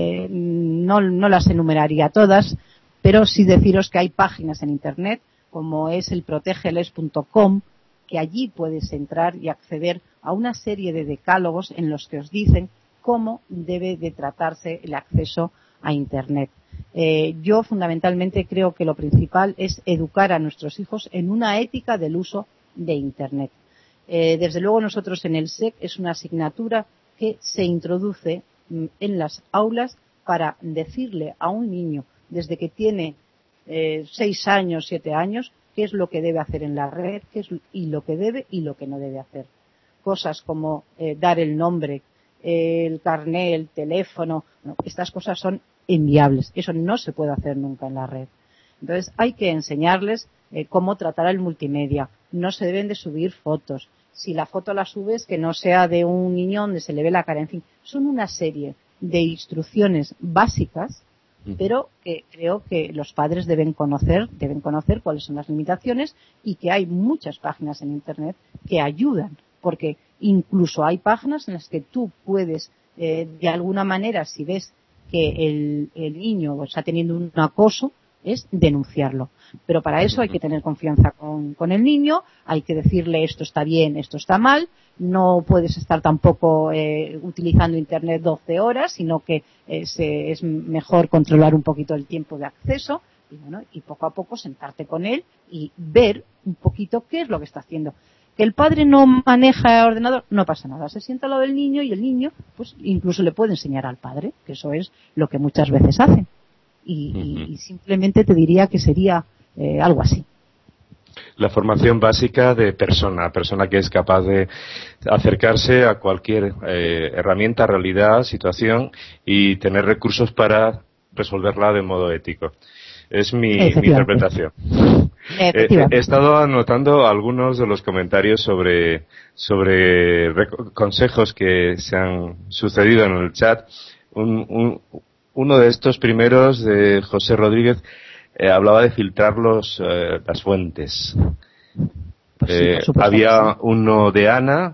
no las enumeraría todas, pero sí deciros que hay páginas en Internet, como es el protegeles.com, que allí puedes entrar y acceder a una serie de decálogos en los que os dicen cómo debe de tratarse el acceso a Internet. Yo fundamentalmente creo que lo principal es educar a nuestros hijos en una ética del uso de Internet. Desde luego nosotros en el SEC es una asignatura que se introduce en las aulas para decirle a un niño desde que tiene 6 años, 7 años, qué es lo que debe hacer en la red, y lo que debe y lo que no debe hacer. Cosas como dar el nombre, el carné, el teléfono, no, estas cosas son inviables. Eso no se puede hacer nunca en la red. Entonces hay que enseñarles cómo tratar el multimedia. No se deben de subir fotos. Si la foto la subes, que no sea de un niño donde se le ve la cara. En fin, son una serie de instrucciones básicas, pero que creo que los padres deben conocer cuáles son las limitaciones, y que hay muchas páginas en Internet que ayudan, porque incluso hay páginas en las que tú puedes, de alguna manera, si ves que el niño está teniendo un acoso, es denunciarlo. Pero para eso hay que tener confianza con el niño, hay que decirle esto está bien, esto está mal, no puedes estar tampoco utilizando Internet 12 horas, sino que es mejor controlar un poquito el tiempo de acceso, y bueno, y poco a poco sentarte con él y ver un poquito qué es lo que está haciendo. Que el padre no maneja el ordenador, no pasa nada, se sienta al lado del niño y el niño pues incluso le puede enseñar al padre, que eso es lo que muchas veces hacen. Y simplemente te diría que sería algo así. La formación básica de persona que es capaz de acercarse a cualquier herramienta, realidad, situación, y tener recursos para resolverla de modo ético. Es mi interpretación. He estado anotando algunos de los comentarios sobre consejos que se han sucedido en el chat. Uno de estos primeros, de José Rodríguez, hablaba de filtrar las fuentes. Pues sí, había uno de Ana,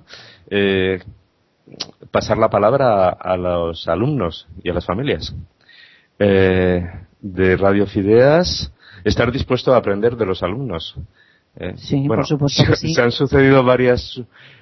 pasar la palabra a los alumnos y a las familias. De Radio Fideas, estar dispuesto a aprender de los alumnos. Sí, bueno, por supuesto que sí. Se han sucedido varias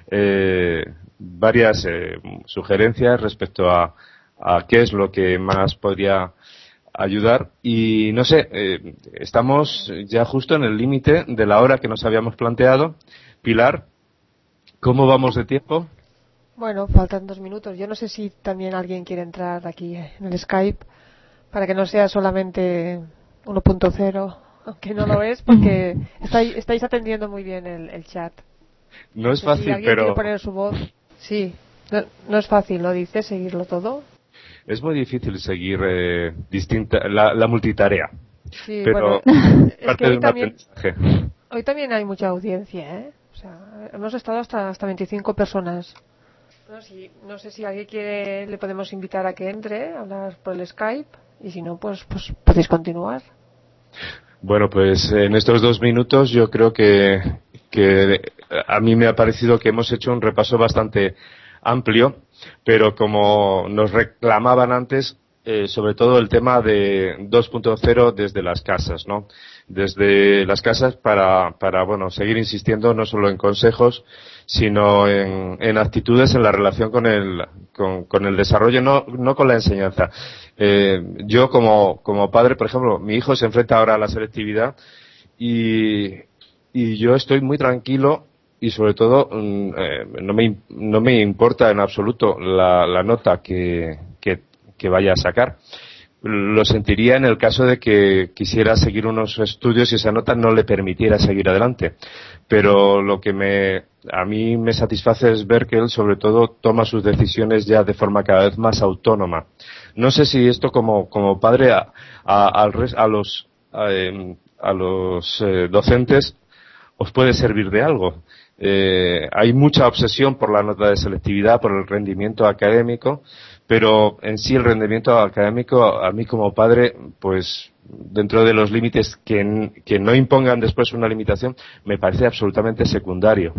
sugerencias respecto a qué es lo que más podría ayudar, y no sé, estamos ya justo en el límite de la hora que nos habíamos planteado. Pilar, ¿cómo vamos de tiempo? Bueno, faltan 2 minutos. Yo no sé si también alguien quiere entrar aquí en el Skype para que no sea solamente 1.0, aunque no lo es, porque estáis atendiendo muy bien el chat. No es fácil, si alguien pero... quiere poner su voz, sí. No es fácil, ¿no? Dice, seguirlo todo. Es muy difícil seguir la multitarea. Sí, pero bueno, es que parte de un aprendizaje. Hoy también hay mucha audiencia, ¿eh? O sea, hemos estado hasta 25 personas. No sé si alguien quiere, le podemos invitar a que entre, a hablar por el Skype, y si no, pues podéis continuar. Bueno, pues en estos 2 minutos yo creo que a mí me ha parecido que hemos hecho un repaso bastante amplio, pero como nos reclamaban antes, sobre todo el tema de 2.0 desde las casas, ¿no? Desde las casas para bueno, seguir insistiendo no solo en consejos, sino en actitudes en la relación con el desarrollo, no con la enseñanza. Yo como padre, por ejemplo, mi hijo se enfrenta ahora a la selectividad y yo estoy muy tranquilo y sobre todo no me importa en absoluto la nota que vaya a sacar. Lo sentiría en el caso de que quisiera seguir unos estudios y esa nota no le permitiera seguir adelante. Pero lo que a mí me satisface es ver que él sobre todo toma sus decisiones ya de forma cada vez más autónoma. No sé si esto como padre a los docentes os puede servir de algo. Hay mucha obsesión por la nota de selectividad, por el rendimiento académico, pero en sí el rendimiento académico, a mí como padre, pues dentro de los límites que no impongan después una limitación, me parece absolutamente secundario.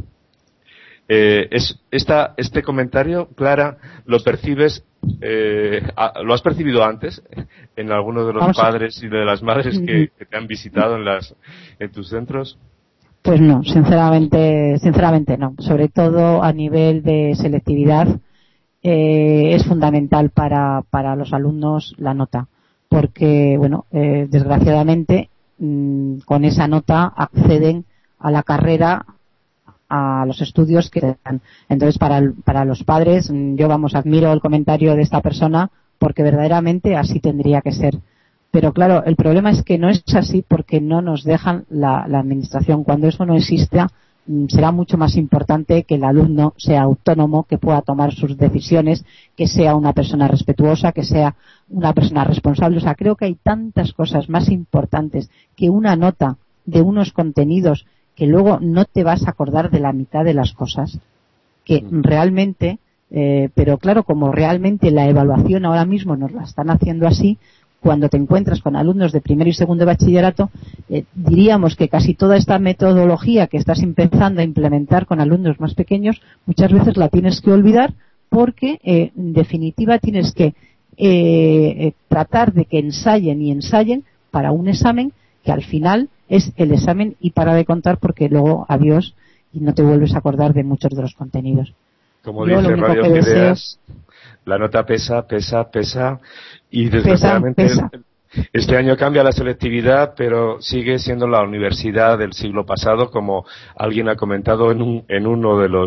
Este comentario, Clara, lo percibes, lo has percibido antes en alguno de los padres y de las madres que te han visitado en tus centros. Pues no, sinceramente no. Sobre todo a nivel de selectividad es fundamental para los alumnos la nota, porque bueno, desgraciadamente con esa nota acceden a la carrera, a los estudios que dan. Entonces para los padres, yo admiro el comentario de esta persona porque verdaderamente así tendría que ser. Pero claro, el problema es que no es así porque no nos dejan la administración. Cuando eso no exista, será mucho más importante que el alumno sea autónomo, que pueda tomar sus decisiones, que sea una persona respetuosa, que sea una persona responsable. O sea, creo que hay tantas cosas más importantes que una nota de unos contenidos que luego no te vas a acordar de la mitad de las cosas, que realmente, pero claro, como realmente la evaluación ahora mismo nos la están haciendo así, cuando te encuentras con alumnos de primero y segundo de bachillerato, diríamos que casi toda esta metodología que estás empezando a implementar con alumnos más pequeños, muchas veces la tienes que olvidar porque, en definitiva, tienes que tratar de que ensayen para un examen que al final es el examen y para de contar porque luego adiós y no te vuelves a acordar de muchos de los contenidos. Como dice Radio Ideas, la nota pesa y desgraciadamente este año cambia la selectividad, pero sigue siendo la universidad del siglo pasado, como alguien ha comentado en uno de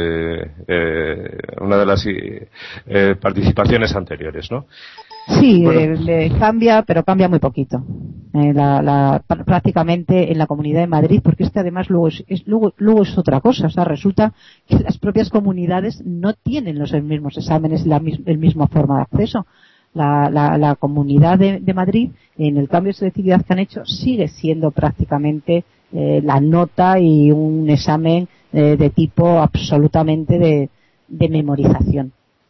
una de las participaciones anteriores, ¿no? Sí, bueno. Cambia, pero cambia muy poquito. Prácticamente en la Comunidad de Madrid, porque además luego es otra cosa. O sea, resulta que las propias comunidades no tienen los mismos exámenes y el misma forma de acceso. La Comunidad de Madrid, en el cambio de selectividad que han hecho, sigue siendo prácticamente la nota y un examen de tipo absolutamente de memorización.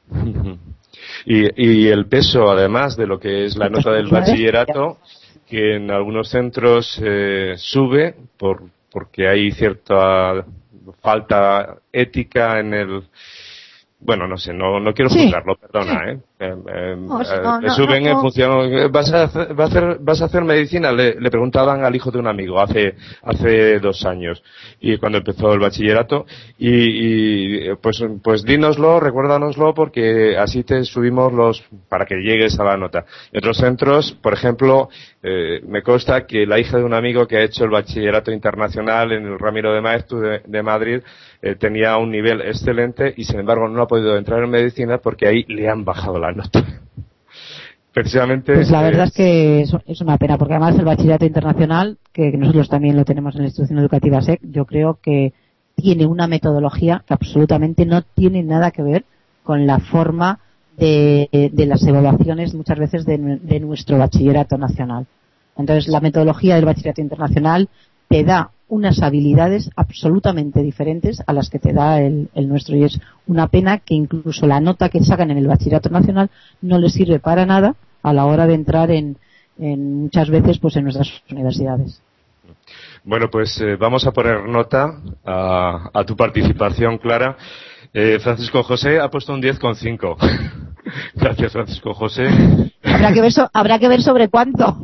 Y el peso, además, de lo que es la nota del bachillerato, que en algunos centros sube porque hay cierta falta ética en el... Bueno, no sé, no quiero juzgarlo, perdona, suben en función. ¿Vas a hacer medicina? Le preguntaban al hijo de un amigo hace 2 años, y cuando empezó el bachillerato, y pues dínoslo, recuérdanoslo, porque así te subimos para que llegues a la nota. En otros centros, por ejemplo, me consta que la hija de un amigo que ha hecho el bachillerato internacional en el Ramiro de Maeztu de Madrid tenía un nivel excelente, y sin embargo no ha podido entrar en medicina porque ahí le han bajado la nota. Precisamente. Pues la verdad es que es una pena, porque además el bachillerato internacional, que nosotros también lo tenemos en la institución educativa SEC, yo creo que tiene una metodología que absolutamente no tiene nada que ver con la forma de las evaluaciones muchas veces de nuestro bachillerato nacional. Entonces, la metodología del bachillerato internacional te da unas habilidades absolutamente diferentes a las que te da el nuestro, y es una pena que incluso la nota que sacan en el bachillerato nacional no les sirve para nada a la hora de entrar en muchas veces pues en nuestras universidades. Bueno, pues vamos a poner nota a tu participación, Clara. Francisco José ha puesto un 10,5. Gracias, Francisco José. Habrá que ver sobre cuánto.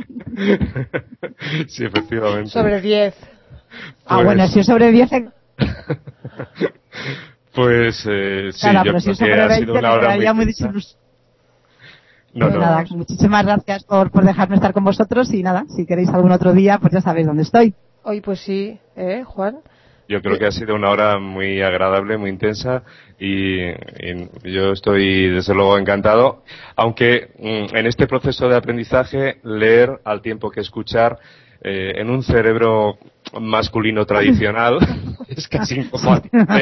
Sí, efectivamente. Sobre 10. Pues, bueno, si es sobre 10... Pues sí, claro, yo creo que ha sido una hora muy desilusionada. Nada, muchísimas gracias por dejarme estar con vosotros, y nada, si queréis algún otro día, pues ya sabéis dónde estoy. Hoy pues sí, Juan. Yo creo que ha sido una hora muy agradable, muy intensa, y yo estoy desde luego encantado, aunque en este proceso de aprendizaje, leer al tiempo que escuchar, en un cerebro masculino tradicional es casi incompatible.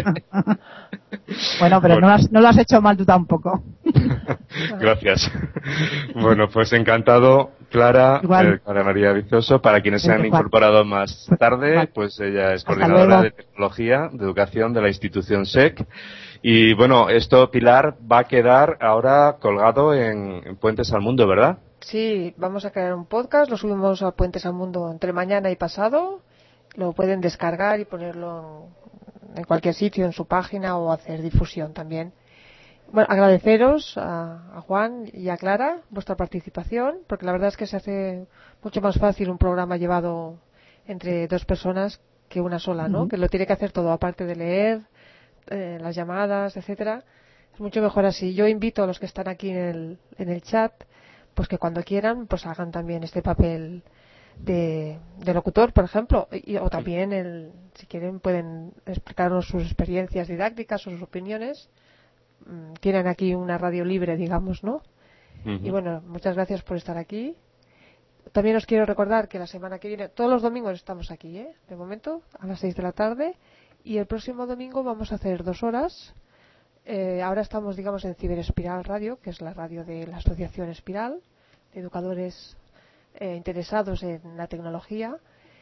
Bueno, pero no lo has hecho mal tú tampoco. Gracias. Bueno, pues encantado, Clara María Vizoso. Para quienes se han incorporado más tarde, pues ella es coordinadora de tecnología, de educación de la institución SEC. Y bueno, esto, Pilar, va a quedar ahora colgado en Puentes al Mundo, ¿verdad? Sí, vamos a crear un podcast, lo subimos a Puentes al Mundo entre mañana y pasado. Lo pueden descargar y ponerlo en cualquier sitio, en su página, o hacer difusión también. Bueno, agradeceros a Juan y a Clara vuestra participación, porque la verdad es que se hace mucho más fácil un programa llevado entre 2 personas que una sola, ¿no? Que lo tiene que hacer todo, aparte de leer, las llamadas, etcétera. Es mucho mejor así. Yo invito a los que están aquí en el chat, pues que cuando quieran, pues hagan también este papel de locutor, por ejemplo, o también si quieren pueden explicarnos sus experiencias didácticas o sus opiniones. Tienen aquí una radio libre, digamos, ¿no? Y bueno, muchas gracias por estar aquí. También os quiero recordar que la semana que viene, todos los domingos estamos aquí, de momento, a las 6 de la tarde, y el próximo domingo vamos a hacer 2 horas. Ahora estamos, digamos, en Ciberespiral Radio, que es la radio de la Asociación Espiral, de educadores interesados en la tecnología.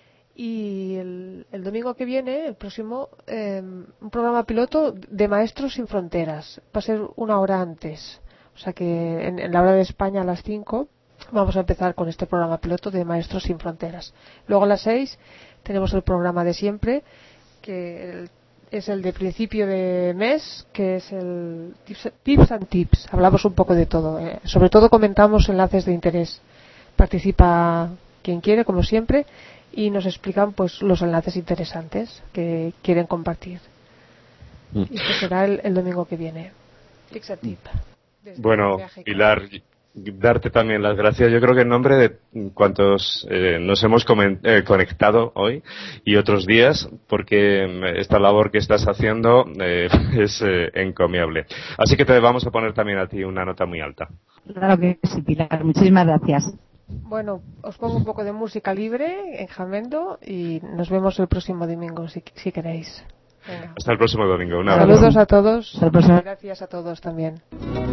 Y el domingo que viene, el próximo, un programa piloto de Maestros sin Fronteras. Va a ser 1 hora antes. O sea que en la hora de España a las 5 vamos a empezar con este programa piloto de Maestros sin Fronteras. Luego a las 6 tenemos el programa de siempre, que es el de principio de mes, que es el Tips and Tips. Hablamos un poco de todo. Sobre todo comentamos enlaces de interés. Participa quien quiere, como siempre, y nos explican pues los enlaces interesantes que quieren compartir. Y esto será el domingo que viene. Tips and Tips. Bueno, Pilar, darte también las gracias. Yo creo que en nombre de cuantos nos hemos conectado hoy y otros días, porque esta labor que estás haciendo es encomiable. Así que te vamos a poner también a ti una nota muy alta. Claro que sí, Pilar. Muchísimas gracias. Bueno, os pongo un poco de música libre en Jamendo y nos vemos el próximo domingo si queréis. Venga. Hasta el próximo domingo. Saludos a todos. Gracias a todos también.